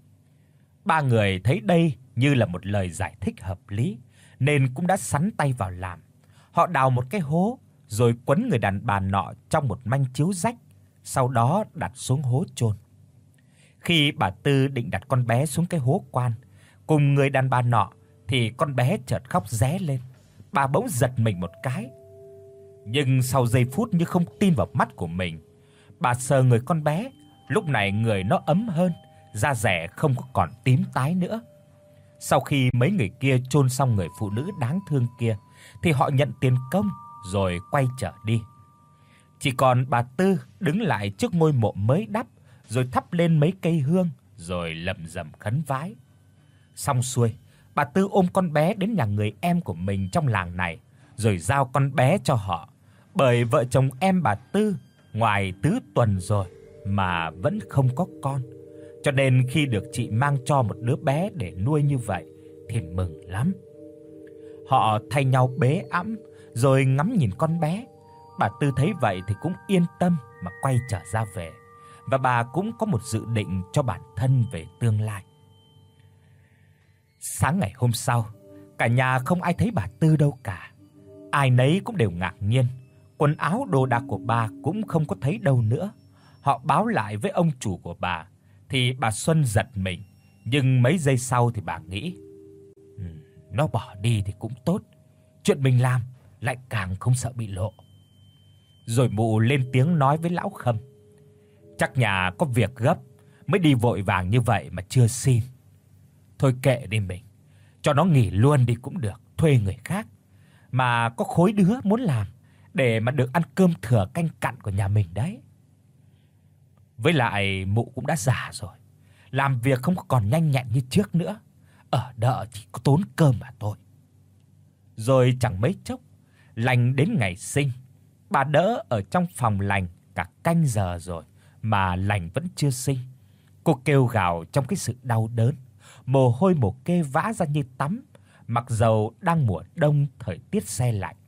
Ba người thấy đây như là một lời giải thích hợp lý nên cũng đã sắn tay vào làm. Họ đào một cái hố rồi quấn người đàn bà nọ trong một manh chiếu rách, sau đó đặt xuống hố chôn. Khi bà Tư định đặt con bé xuống cái hố quan cùng người đàn bà nọ thì con bé chợt khóc ré lên. Bà bỗng giật mình một cái. Nhưng sau giây phút như không tin vào mắt của mình, bà sờ người con bé, lúc này người nó ấm hơn, da dẻ không có còn tím tái nữa. Sau khi mấy người kia chôn xong người phụ nữ đáng thương kia thì họ nhận tiền công rồi quay trở đi. Chỉ còn bà Tư đứng lại trước ngôi mộ mới đắp, rồi thắp lên mấy cây hương rồi lẩm rẩm khấn vái. Xong xuôi, bà Tư ôm con bé đến nhà người em của mình trong làng này, rồi giao con bé cho họ. Bởi vợ chồng em bà Tư ngoài tứ tuần rồi mà vẫn không có con, cho nên khi được chị mang cho một đứa bé để nuôi như vậy thì mừng lắm. Họ thay nhau bế ẵm rồi ngắm nhìn con bé. Bà Tư thấy vậy thì cũng yên tâm mà quay trở ra về, và bà cũng có một dự định cho bản thân về tương lai. Sáng ngày hôm sau, cả nhà không ai thấy bà Tư đâu cả. Ai nấy cũng đều ngạc nhiên, quần áo đồ đạc của bà cũng không có thấy đâu nữa. Họ báo lại với ông chủ của bà thì bà Xuân giật mình, nhưng mấy giây sau thì bà nghĩ, ừm, nó bỏ đi thì cũng tốt, chuyện mình làm lại càng không sợ bị lộ. Rồi mụ lên tiếng nói với lão Khâm: "Chắc nhà có việc gấp mới đi vội vàng như vậy mà chưa xin. Thôi kệ đi mình, cho nó nghỉ luôn đi cũng được, thuê người khác. Mà có khối đứa muốn làm để mà được ăn cơm thừa canh cặn của nhà mình đấy. Với lại mụ cũng đã già rồi, làm việc không còn nhanh nhẹn như trước nữa, ở đợ chỉ có tốn cơm mà thôi." Rồi chẳng mấy chốc, lành đến ngày sinh. Bà đỡ ở trong phòng lành cả canh giờ rồi mà lành vẫn chưa sinh. Cô kêu gào trong cái sự đau đớn, mồ hôi mồ kê vã ra như tắm, mặc dầu đang mùa đông thời tiết se lạnh.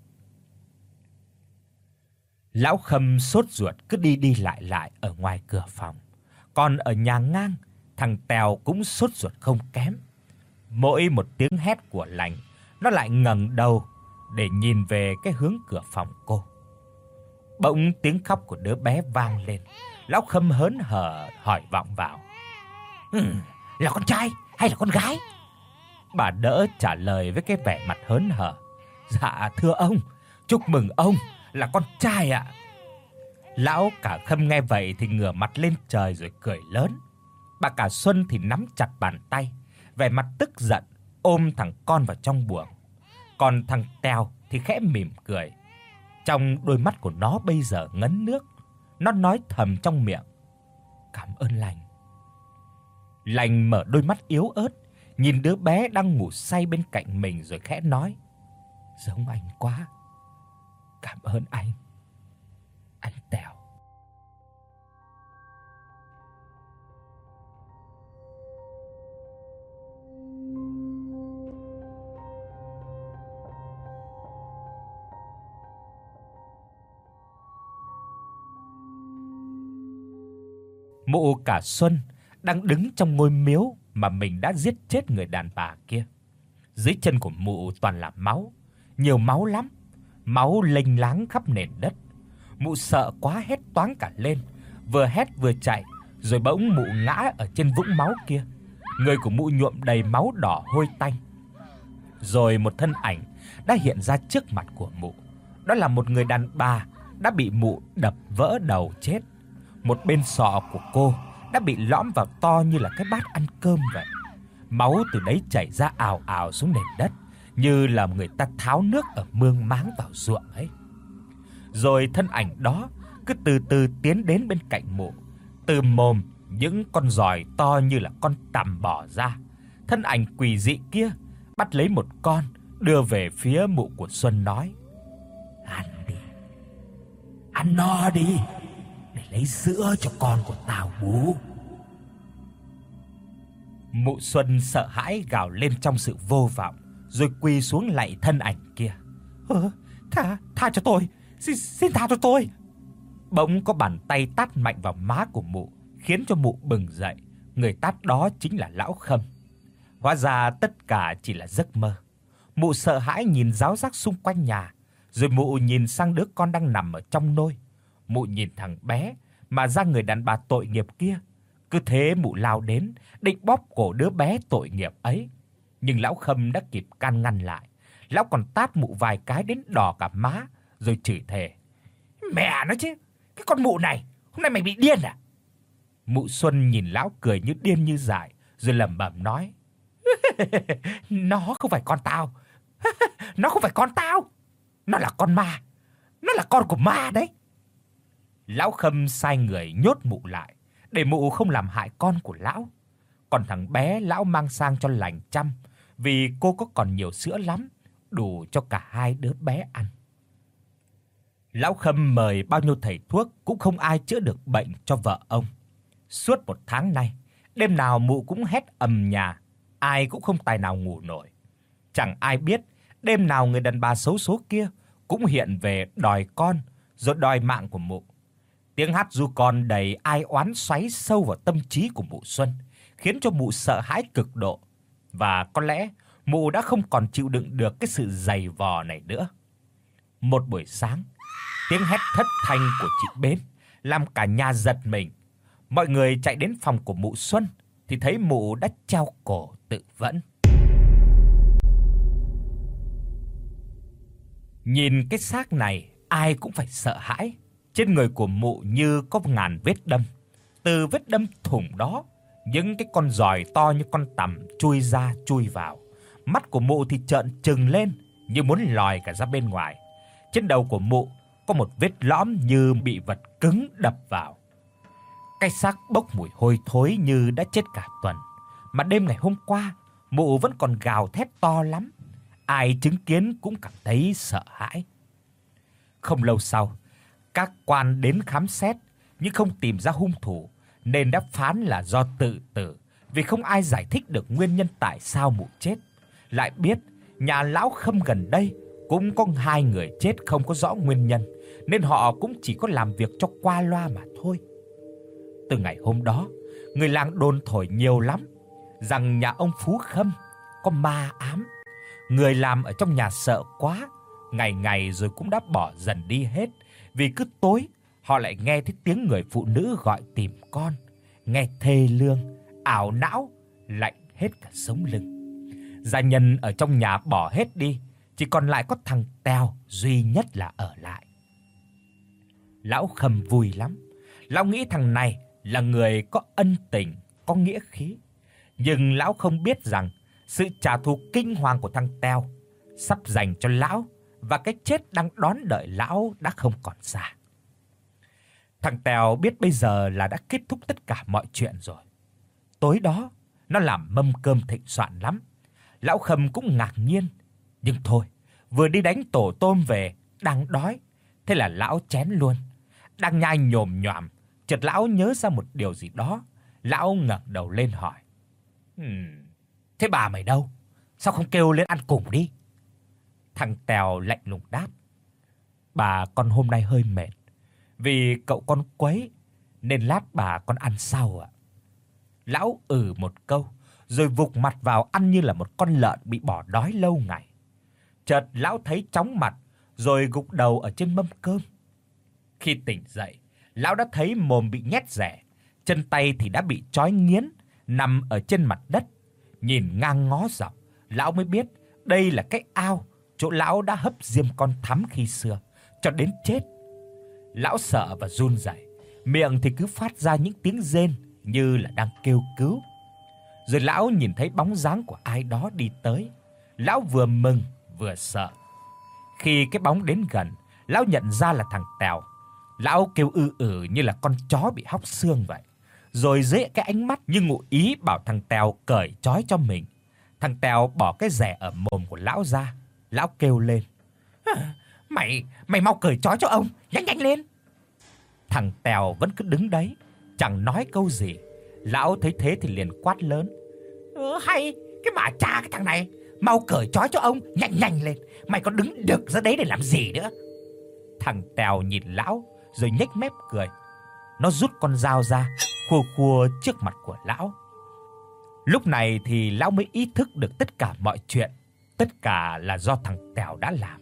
Lão Khâm sốt ruột cứ đi đi lại lại ở ngoài cửa phòng. Còn ở nhà ngang, thằng Tèo cũng sốt ruột không kém. Mỗi một tiếng hét của lành, nó lại ngẩng đầu để nhìn về cái hướng cửa phòng cô. Bỗng tiếng khóc của đứa bé vang lên. Lão Khâm hớn hở hỏi vọng vào: "Ừ, là con trai hay là con gái?" Bà đỡ trả lời với cái vẻ mặt hớn hở: "Dạ thưa ông, Chúc mừng ông là con trai ạ." Lão Cả Khâm nghe vậy thì ngửa mặt lên trời rồi cười lớn. Bà Cả Xuân thì nắm chặt bàn tay, vẻ mặt tức giận, ôm thằng con vào trong buồng. Còn thằng Tèo thì khẽ mỉm cười. Trong đôi mắt của nó bây giờ ngấn nước, nó nói thầm trong miệng: "Cảm ơn Lành." Lành mở đôi mắt yếu ớt, nhìn đứa bé đang ngủ say bên cạnh mình rồi khẽ nói: "Giống anh quá. Cảm ơn anh, anh Tèo." Mụ Cả Xuân đang đứng trong ngôi miếu mà mình đã giết chết người đàn bà kia. Dưới chân của mụ toàn là máu, nhiều máu lắm, máu lênh láng khắp nền đất. Mụ sợ quá hét toáng cả lên, vừa hét vừa chạy, rồi bỗng mụ ngã ở trên vũng máu kia. Người của mụ nhuộm đầy máu đỏ hôi tanh. Rồi một thân ảnh đã hiện ra trước mặt của mụ. Đó là một người đàn bà đã bị mụ đập vỡ đầu chết. Một bên sọ của cô đã bị lõm vào to như là cái bát ăn cơm vậy. Máu từ đấy chảy ra ào ào xuống nền đất, như là người ta tháo nước ở mương máng vào ruộng ấy. Rồi thân ảnh đó cứ từ từ tiến đến bên cạnh mụ. Từ mồm những con giòi to như là con tằm bò ra. Thân ảnh quỷ dị kia bắt lấy một con, đưa về phía mụ của Xuân nói: "Ăn đi, ăn no đi, để lấy sữa cho con của tao bú." Mụ Xuân sợ hãi gào lên trong sự vô vọng, rồi quỳ xuống lạy thân ảnh kia. "Ơ, tha, tha cho tôi, xin xin tha cho tôi." Bỗng có bàn tay tát mạnh vào má của mụ, khiến cho mụ bừng dậy. Người tát đó chính là lão Khâm. Hóa ra tất cả chỉ là giấc mơ. Mụ sợ hãi nhìn ráo rác xung quanh nhà, rồi mụ nhìn sang đứa con đang nằm ở trong nôi. Mụ nhìn thằng bé mà ra người đàn bà tội nghiệp kia. Cứ thế mụ lao đến, định bóp cổ đứa bé tội nghiệp ấy. Nhưng lão Khâm đã kịp can ngăn lại. Lão còn tát mụ vài cái đến đỏ cả má, rồi chửi thề: "Mẹ nó chứ, cái con mụ này, hôm nay mày bị điên à?" Mụ Xuân nhìn lão cười như điên như dại, rồi lẩm bẩm nói: "Nó không phải con tao. Nó không phải con tao. Nó là con ma. Nó là con của ma đấy." Lão Khâm sai người nhốt mụ lại, để mụ không làm hại con của lão. Còn thằng bé lão mang sang cho Lành chăm, vì cô có còn nhiều sữa lắm, đủ cho cả hai đứa bé ăn. Lão Khâm mời bao nhiêu thầy thuốc cũng không ai chữa được bệnh cho vợ ông. Suốt một tháng nay, đêm nào mụ cũng hét ầm nhà, ai cũng không tài nào ngủ nổi. Chẳng ai biết đêm nào người đàn bà xấu số kia cũng hiện về đòi con, rồi đòi mạng của mụ. Tiếng hát ru con đầy ai oán xoáy sâu vào tâm trí của mụ Xuân, khiến cho mụ sợ hãi cực độ. Và có lẽ mụ đã không còn chịu đựng được cái sự dày vò này nữa. Một buổi sáng, tiếng hét thất thanh của chị Bến làm cả nhà giật mình. Mọi người chạy đến phòng của mụ Xuân thì thấy mụ đã treo cổ tự vẫn. Nhìn cái xác này, ai cũng phải sợ hãi. Trên người của mụ như có ngàn vết đâm. Từ vết đâm thủng đó, những cái con giòi to như con tằm chui ra chui vào. Mắt của mụ thì trợn trừng lên như muốn lòi cả ra bên ngoài. Trên đầu của mụ có một vết lõm như bị vật cứng đập vào. Cái xác bốc mùi hôi thối như đã chết cả tuần. Mà đêm ngày hôm qua, mụ vẫn còn gào thét to lắm. Ai chứng kiến cũng cảm thấy sợ hãi. Không lâu sau, các quan đến khám xét nhưng không tìm ra hung thủ, nên đã phán là do tự tử, vì không ai giải thích được nguyên nhân tại sao mụ chết. Lại biết nhà lão Khâm gần đây cũng có hai người chết không có rõ nguyên nhân, nên họ cũng chỉ có làm việc cho qua loa mà thôi. Từ ngày hôm đó, người làng đồn thổi nhiều lắm rằng nhà ông Phú Khâm có ma ám. Người làm ở trong nhà sợ quá, ngày ngày rồi cũng đã bỏ dần đi hết, vì cứ tối họ lại nghe thấy tiếng người phụ nữ gọi tìm con, nghe thê lương, ảo não, lạnh hết cả sống lưng. Gia nhân ở trong nhà bỏ hết đi, chỉ còn lại có thằng Tèo duy nhất là ở lại. Lão Khâm vui lắm. Lão nghĩ thằng này là người có ân tình, có nghĩa khí. Nhưng lão không biết rằng sự trả thù kinh hoàng của thằng Tèo sắp dành cho lão và cái chết đang đón đợi lão đã không còn xa. Thằng Tèo biết bây giờ là đã kết thúc tất cả mọi chuyện rồi. Tối đó, nó làm mâm cơm thịnh soạn lắm. Lão Khâm cũng ngạc nhiên, nhưng thôi, vừa đi đánh tổ tôm về, đang đói, thế là lão chén luôn. Đang nhai nhồm nhòm, chợt lão nhớ ra một điều gì đó, lão ngẩng đầu lên hỏi: "Ừm, thế bà mày đâu? Sao không kêu lên ăn cùng đi?" Thằng Tèo lạnh lùng đáp: "Bà con hôm nay hơi mệt, vì cậu con quấy nên lát bà con ăn sau ạ." Lão ừ một câu, rồi vụt mặt vào ăn như là một con lợn bị bỏ đói lâu ngày. Chợt lão thấy chóng mặt, rồi gục đầu ở trên mâm cơm. Khi tỉnh dậy, lão đã thấy mồm bị nhét rẻ, chân tay thì đã bị trói nghiến, nằm ở trên mặt đất. Nhìn ngang ngó dọc, lão mới biết đây là cái ao chỗ lão đã hấp diêm con Thắm khi xưa, cho đến chết. Lão sợ và run rẩy, miệng thì cứ phát ra những tiếng rên như là đang kêu cứu. Rồi lão nhìn thấy bóng dáng của ai đó đi tới. Lão vừa mừng vừa sợ. Khi cái bóng đến gần, lão nhận ra là thằng Tèo. Lão kêu ư ử như là con chó bị hóc xương vậy. Rồi dưới cái ánh mắt như ngụ ý bảo thằng Tèo cởi trói cho mình. Thằng Tèo bỏ cái rẻ ở mồm của lão ra. Lão kêu lên: "Mày, mày mau cởi trói cho ông, nhanh nhanh lên." Thằng Tèo vẫn cứ đứng đấy, chẳng nói câu gì. Lão thấy thế thì liền quát lớn: "Ừ, hay, cái mà cha cái thằng này, mau cởi trói cho ông, nhanh nhanh lên, mày còn đứng đực ra đấy để làm gì nữa?" Thằng Tèo nhìn lão rồi nhếch mép cười. Nó rút con dao ra, khua khua trước mặt của lão. Lúc này thì lão mới ý thức được tất cả mọi chuyện, tất cả là do thằng Tèo đã làm.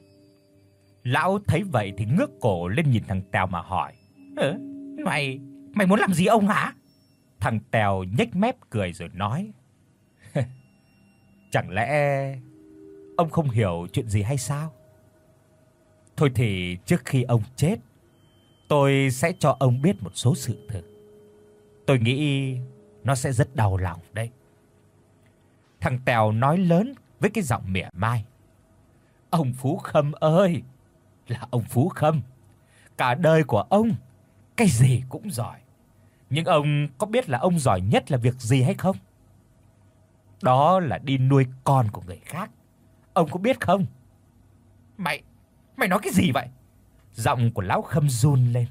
Lão thấy vậy thì ngước cổ lên nhìn thằng Tèo mà hỏi: "Ờ, mày, mày muốn làm gì ông hả?" Thằng Tèo nhếch mép cười rồi nói: "Chẳng lẽ ông không hiểu chuyện gì hay sao? Thôi thì trước khi ông chết, tôi sẽ cho ông biết một số sự thực. Tôi nghĩ nó sẽ rất đau lòng đấy." Thằng Tèo nói lớn với cái giọng mỉa mai: "Ông Phú Khâm ơi, là ông Phú Khâm. Cả đời của ông cái gì cũng giỏi. Nhưng ông có biết là ông giỏi nhất là việc gì hay không? Đó là đi nuôi con của người khác. Ông có biết không?" "Mày, mày nói cái gì vậy?" Giọng của lão Khâm run lên.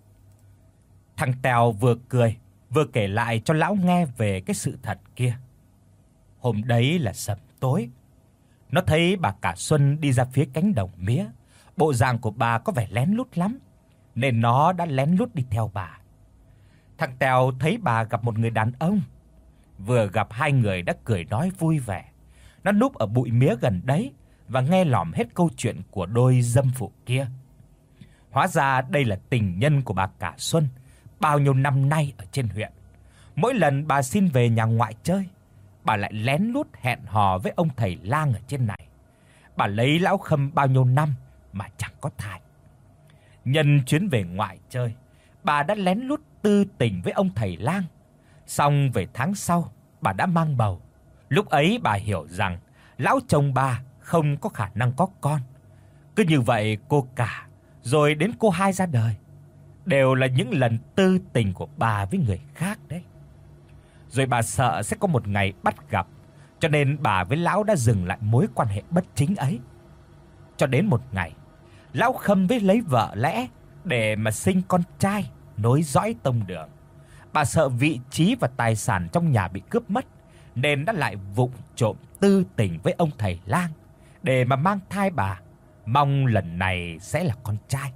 Thằng Tèo vừa cười, vừa kể lại cho lão nghe về cái sự thật kia. Hôm đấy là sầm tối. Nó thấy bà cả Xuân đi ra phía cánh đồng mía. Bộ dạng của bà có vẻ lén lút lắm, nên nó đã lén lút đi theo bà. Thằng Tèo thấy bà gặp một người đàn ông. Vừa gặp hai người đã cười nói vui vẻ. Nó núp ở bụi mía gần đấy và nghe lỏm hết câu chuyện của đôi dâm phụ kia. Hóa ra đây là tình nhân của bà cả Xuân bao nhiêu năm nay ở trên huyện. Mỗi lần bà xin về nhà ngoại chơi, bà lại lén lút hẹn hò với ông thầy lang ở trên này. Bà lấy lão Khâm bao nhiêu năm mà chẳng có thai. Nhân chuyến về ngoại chơi, bà đã lén lút tư tình với ông thầy lang. Xong về tháng sau, bà đã mang bầu. Lúc ấy bà hiểu rằng lão chồng bà không có khả năng có con. Cứ như vậy cô cả, rồi đến cô hai ra đời, đều là những lần tư tình của bà với người khác đấy. Rồi bà sợ sẽ có một ngày bắt gặp, cho nên bà với lão đã dừng lại mối quan hệ bất chính ấy. Cho đến một ngày, lão Khâm với lấy vợ lẽ để mà sinh con trai nối dõi tông đường. Bà sợ vị trí và tài sản trong nhà bị cướp mất, nên đã lại vụng trộm tư tình với ông thầy lang để mà mang thai bà, mong lần này sẽ là con trai.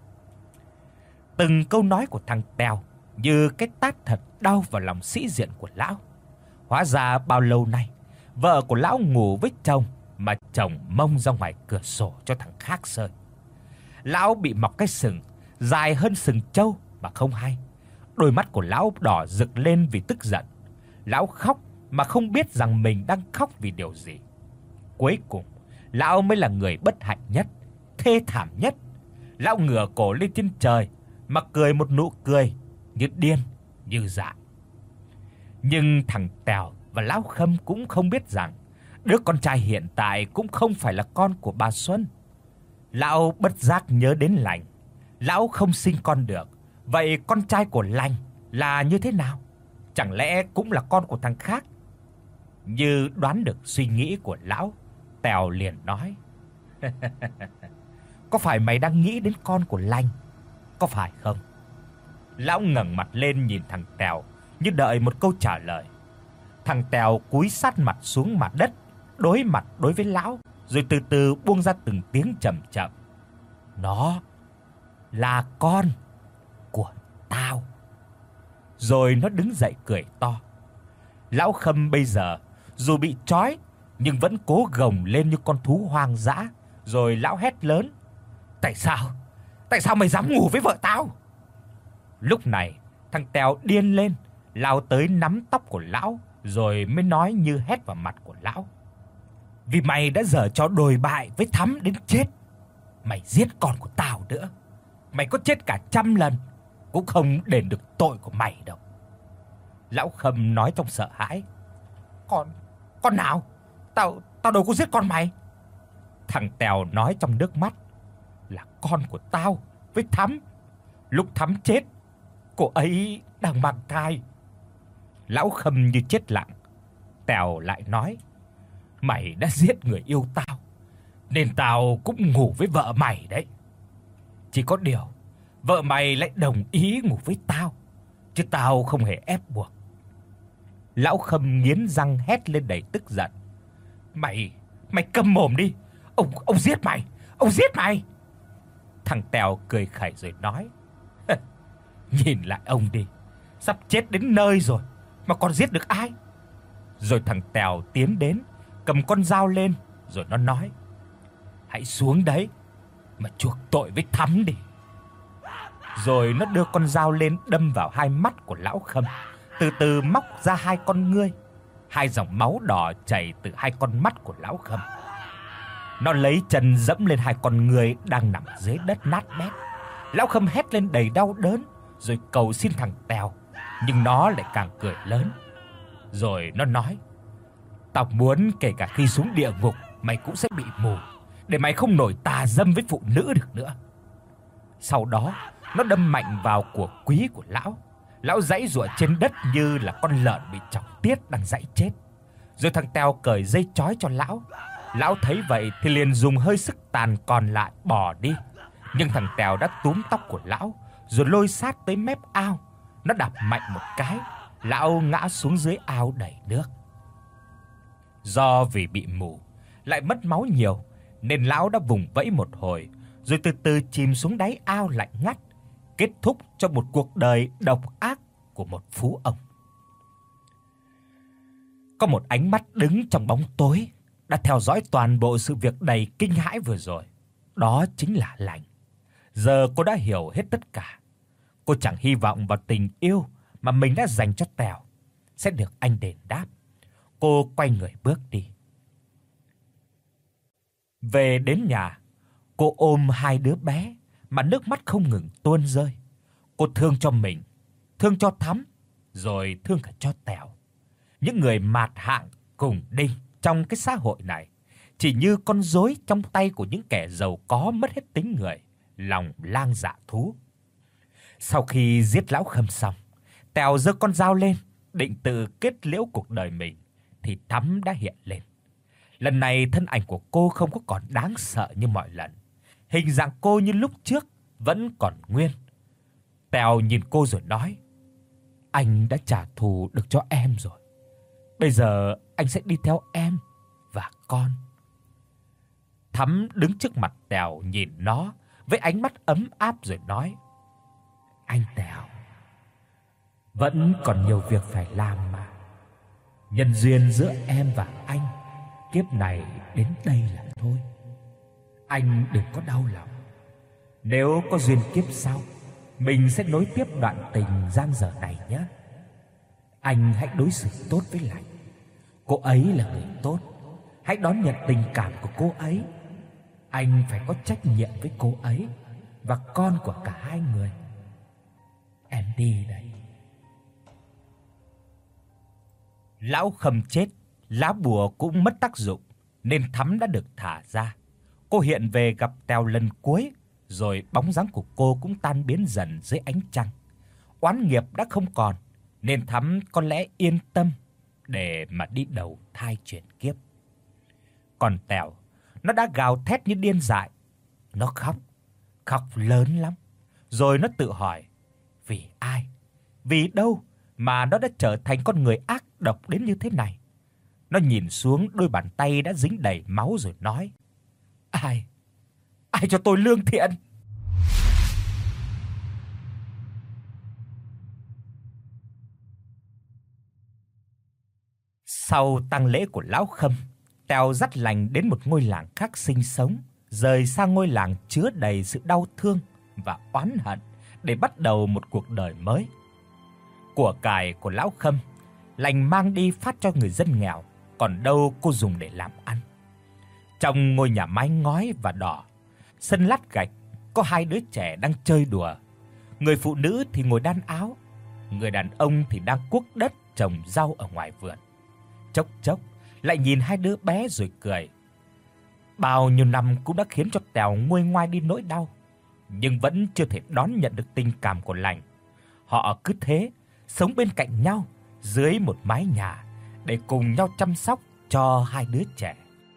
Từng câu nói của thằng Tèo như cái tát thật đau vào lòng sĩ diện của lão. Hóa ra bao lâu nay, vợ của lão ngủ với chồng mà chồng mông ra ngoài cửa sổ cho thằng khác sơi. Lão bị mọc cái sừng dài hơn sừng trâu mà không hay. Đôi mắt của lão đỏ rực lên vì tức giận. Lão khóc mà không biết rằng mình đang khóc vì điều gì. Cuối cùng, lão mới là người bất hạnh nhất, thê thảm nhất. Lão ngửa cổ lên trên trời mà cười một nụ cười như điên, như dại. Nhưng thằng Tèo và lão Khâm cũng không biết rằng đứa con trai hiện tại cũng không phải là con của bà Xuân. Lão bất giác nhớ đến Lành. Lão không sinh con được, vậy con trai của Lành là như thế nào? Chẳng lẽ cũng là con của thằng khác? Như đoán được suy nghĩ của lão, Tèo liền nói: "Có phải mày đang nghĩ đến con của Lành, có phải không?" Lão ngẩng mặt lên nhìn thằng Tèo như đợi một câu trả lời. Thằng Tèo cúi sát mặt xuống mặt đất, đối mặt đối với lão, rồi từ từ buông ra từng tiếng chậm chậm: "Nó là con của tao." Rồi nó đứng dậy cười to. Lão Khâm bây giờ dù bị trói nhưng vẫn cố gồng lên như con thú hoang dã, rồi lão hét lớn: "Tại sao? Tại sao mày dám ngủ với vợ tao?" Lúc này, thằng Tèo điên lên, lao tới nắm tóc của lão, rồi mới nói như hét vào mặt của lão: "Vì mày đã giở trò đồi bại với Thắm đến chết, mày giết con của tao nữa, mày có chết cả trăm lần cũng không đền được tội của mày đâu." Lão Khâm nói trong sợ hãi: "Con, con nào? Tao tao đâu có giết con mày." Thằng Tèo nói trong nước mắt: "Là con của tao với Thắm. Lúc Thắm chết, cô ấy đang mang thai." Lão Khâm như chết lặng. Tèo lại nói: "Mày đã giết người yêu tao, nên tao cũng ngủ với vợ mày đấy. Chỉ có điều, vợ mày lại đồng ý ngủ với tao, chứ tao không hề ép buộc." Lão Khâm nghiến răng hét lên đầy tức giận: "Mày, mày câm mồm đi. Ông ông giết mày, ông giết mày." Thằng Tèo cười khẩy rồi nói: "Nhìn lại ông đi, sắp chết đến nơi rồi mà còn giết được ai?" Rồi thằng Tèo tiến đến, cầm con dao lên, rồi nó nói: "Hãy xuống đấy mà chuộc tội với Thắm đi." Rồi nó đưa con dao lên đâm vào hai mắt của lão Khâm, từ từ móc ra hai con ngươi. Hai dòng máu đỏ chảy từ hai con mắt của lão Khâm. Nó lấy chân giẫm lên hai con ngươi đang nằm dưới đất nát bét. Lão Khâm hét lên đầy đau đớn, rồi cầu xin thằng Tèo, nhưng nó lại càng cười lớn. Rồi nó nói: "Tao muốn kể cả khi xuống địa ngục mày cũng sẽ bị mù, để mày không nổi tà dâm với phụ nữ được nữa." Sau đó, nó đâm mạnh vào của quý của lão. Lão giãy giụa trên đất như là con lợn bị chọc tiết đang giãy chết. Rồi thằng Tèo cởi dây trói cho lão. Lão thấy vậy thì liền dùng hơi sức tàn còn lại bỏ đi. Nhưng thằng Tèo đã túm tóc của lão, rồi lôi sát tới mép ao. Nó đạp mạnh một cái, lão ngã xuống dưới ao đầy nước. Do vì bị mù, lại mất máu nhiều, nên lão đã vùng vẫy một hồi, rồi từ từ chìm xuống đáy ao lạnh ngắt, kết thúc cho một cuộc đời độc ác của một phú ông. Có một ánh mắt đứng trong bóng tối đã theo dõi toàn bộ sự việc đầy kinh hãi vừa rồi. Đó chính là Lành. Giờ cô đã hiểu hết tất cả. Cô chẳng hy vọng vào tình yêu mà mình đã dành cho Tèo sẽ được anh đền đáp. Cô quay người bước đi. Về đến nhà, cô ôm hai đứa bé mà nước mắt không ngừng tuôn rơi. Cô thương cho mình, thương cho Thắm, rồi thương cả cho Tèo. Những người mạt hạng cùng đinh trong cái xã hội này chỉ như con rối trong tay của những kẻ giàu có mất hết tính người, lòng lang dạ thú. Sau khi giết lão Khâm xong, Tèo giơ con dao lên, định tự kết liễu cuộc đời mình, thì Thắm đã hiện lên. Lần này thân ảnh của cô không có còn đáng sợ như mọi lần. Hình dạng cô như lúc trước vẫn còn nguyên. Tèo nhìn cô rồi nói: "Anh đã trả thù được cho em rồi. Bây giờ anh sẽ đi theo em và con." Thắm đứng trước mặt Tèo nhìn nó với ánh mắt ấm áp rồi nói: "Anh Tèo, vẫn còn nhiều việc phải làm mà. Nhân duyên giữa em và anh kiếp này đến đây là thôi. Anh đừng có đau lòng. Nếu có duyên kiếp sau, mình sẽ nối tiếp đoạn tình giang dở này nhé. Anh hãy đối xử tốt với Lành. Cô ấy là người tốt. Hãy đón nhận tình cảm của cô ấy. Anh phải có trách nhiệm với cô ấy và con của cả hai người. Em đi đây." Lão Khâm chết, lá bùa cũng mất tác dụng nên Thắm đã được thả ra. Cô hiện về gặp Tèo lần cuối, rồi bóng dáng của cô cũng tan biến dần dưới ánh trăng. Oán nghiệp đã không còn nên Thắm có lẽ yên tâm để mà đi đầu thai chuyển kiếp. Còn Tèo, nó đã gào thét như điên dại. Nó khóc, khóc lớn lắm. Rồi nó tự hỏi, vì ai, vì đâu mà nó đã trở thành con người ác độc đến như thế này. Nó nhìn xuống đôi bàn tay đã dính đầy máu rồi nói, Ai, ai cho tôi lương thiện? Sau tang lễ của lão Khâm, Tèo dắt Lành đến một ngôi làng khác sinh sống, rời xa ngôi làng chứa đầy sự đau thương và oán hận để bắt đầu một cuộc đời mới. Của cải của lão Khâm, Lành mang đi phát cho người dân nghèo, còn đâu cô dùng để làm ăn. Trong ngôi nhà mái ngói và đỏ, sân lát gạch, có hai đứa trẻ đang chơi đùa. Người phụ nữ thì ngồi đan áo, người đàn ông thì đang cuốc đất trồng rau ở ngoài vườn. Chốc chốc lại nhìn hai đứa bé rồi cười. Bao nhiêu năm cũng đã khiến cho Tèo nguôi ngoai đi nỗi đau, nhưng vẫn chưa thể đón nhận được tình cảm của Lành. Họ cứ thế sống bên cạnh nhau dưới một mái nhà để cùng nhau chăm sóc cho hai đứa trẻ.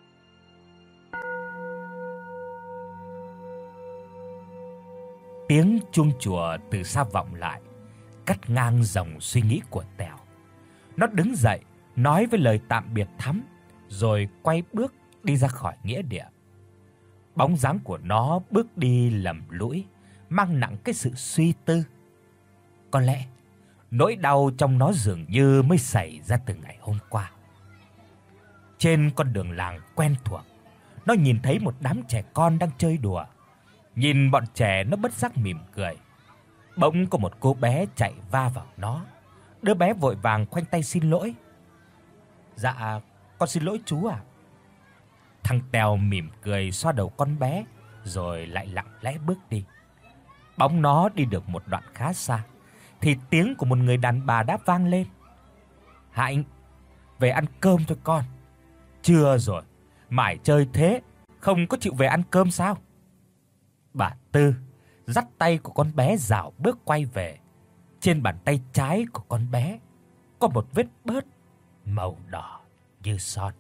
Tiếng chuông chùa từ xa vọng lại, cắt ngang dòng suy nghĩ của Tèo. Nó đứng dậy, nói với lời tạm biệt Thắm, rồi quay bước đi ra khỏi nghĩa địa. Bóng dáng của nó bước đi lầm lũi, mang nặng cái sự suy tư. Có lẽ nỗi đau trong nó dường như mới xảy ra từ ngày hôm qua. Trên con đường làng quen thuộc, nó nhìn thấy một đám trẻ con đang chơi đùa. Nhìn bọn trẻ nó bất giác mỉm cười. Bỗng có một cô bé chạy va vào nó. Đứa bé vội vàng khoanh tay xin lỗi. Dạ, con xin lỗi chú ạ. Thằng Tèo mỉm cười xoa đầu con bé, rồi lại lặng lẽ bước đi. Bóng nó đi được một đoạn khá xa, thì tiếng của một người đàn bà đã vang lên. Hạnh, về ăn cơm thôi con. Trưa rồi, mải chơi thế, không có chịu về ăn cơm sao? Bà Tư dắt tay của con bé dạo bước quay về. Trên bàn tay trái của con bé có một vết bớt màu đỏ như son.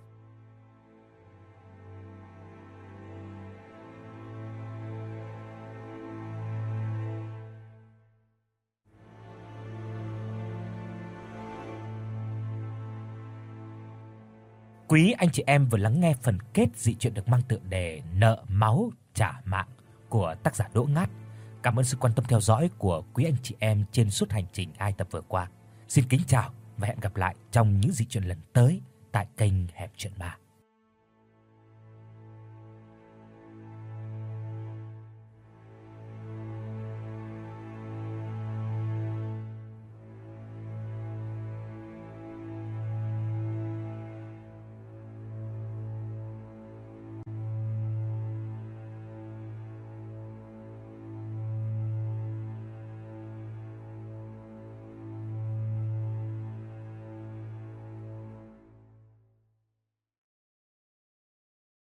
Quý anh chị em vừa lắng nghe phần kết dị truyện được mang tựa đề Nợ máu trả mạng của tác giả Đỗ Ngát. Cảm ơn sự quan tâm theo dõi của quý anh chị em trên suốt hành trình hai tập vừa qua. Xin kính chào và hẹn gặp lại trong những dị truyện lần tới tại kênh Hẻm Truyện Ma.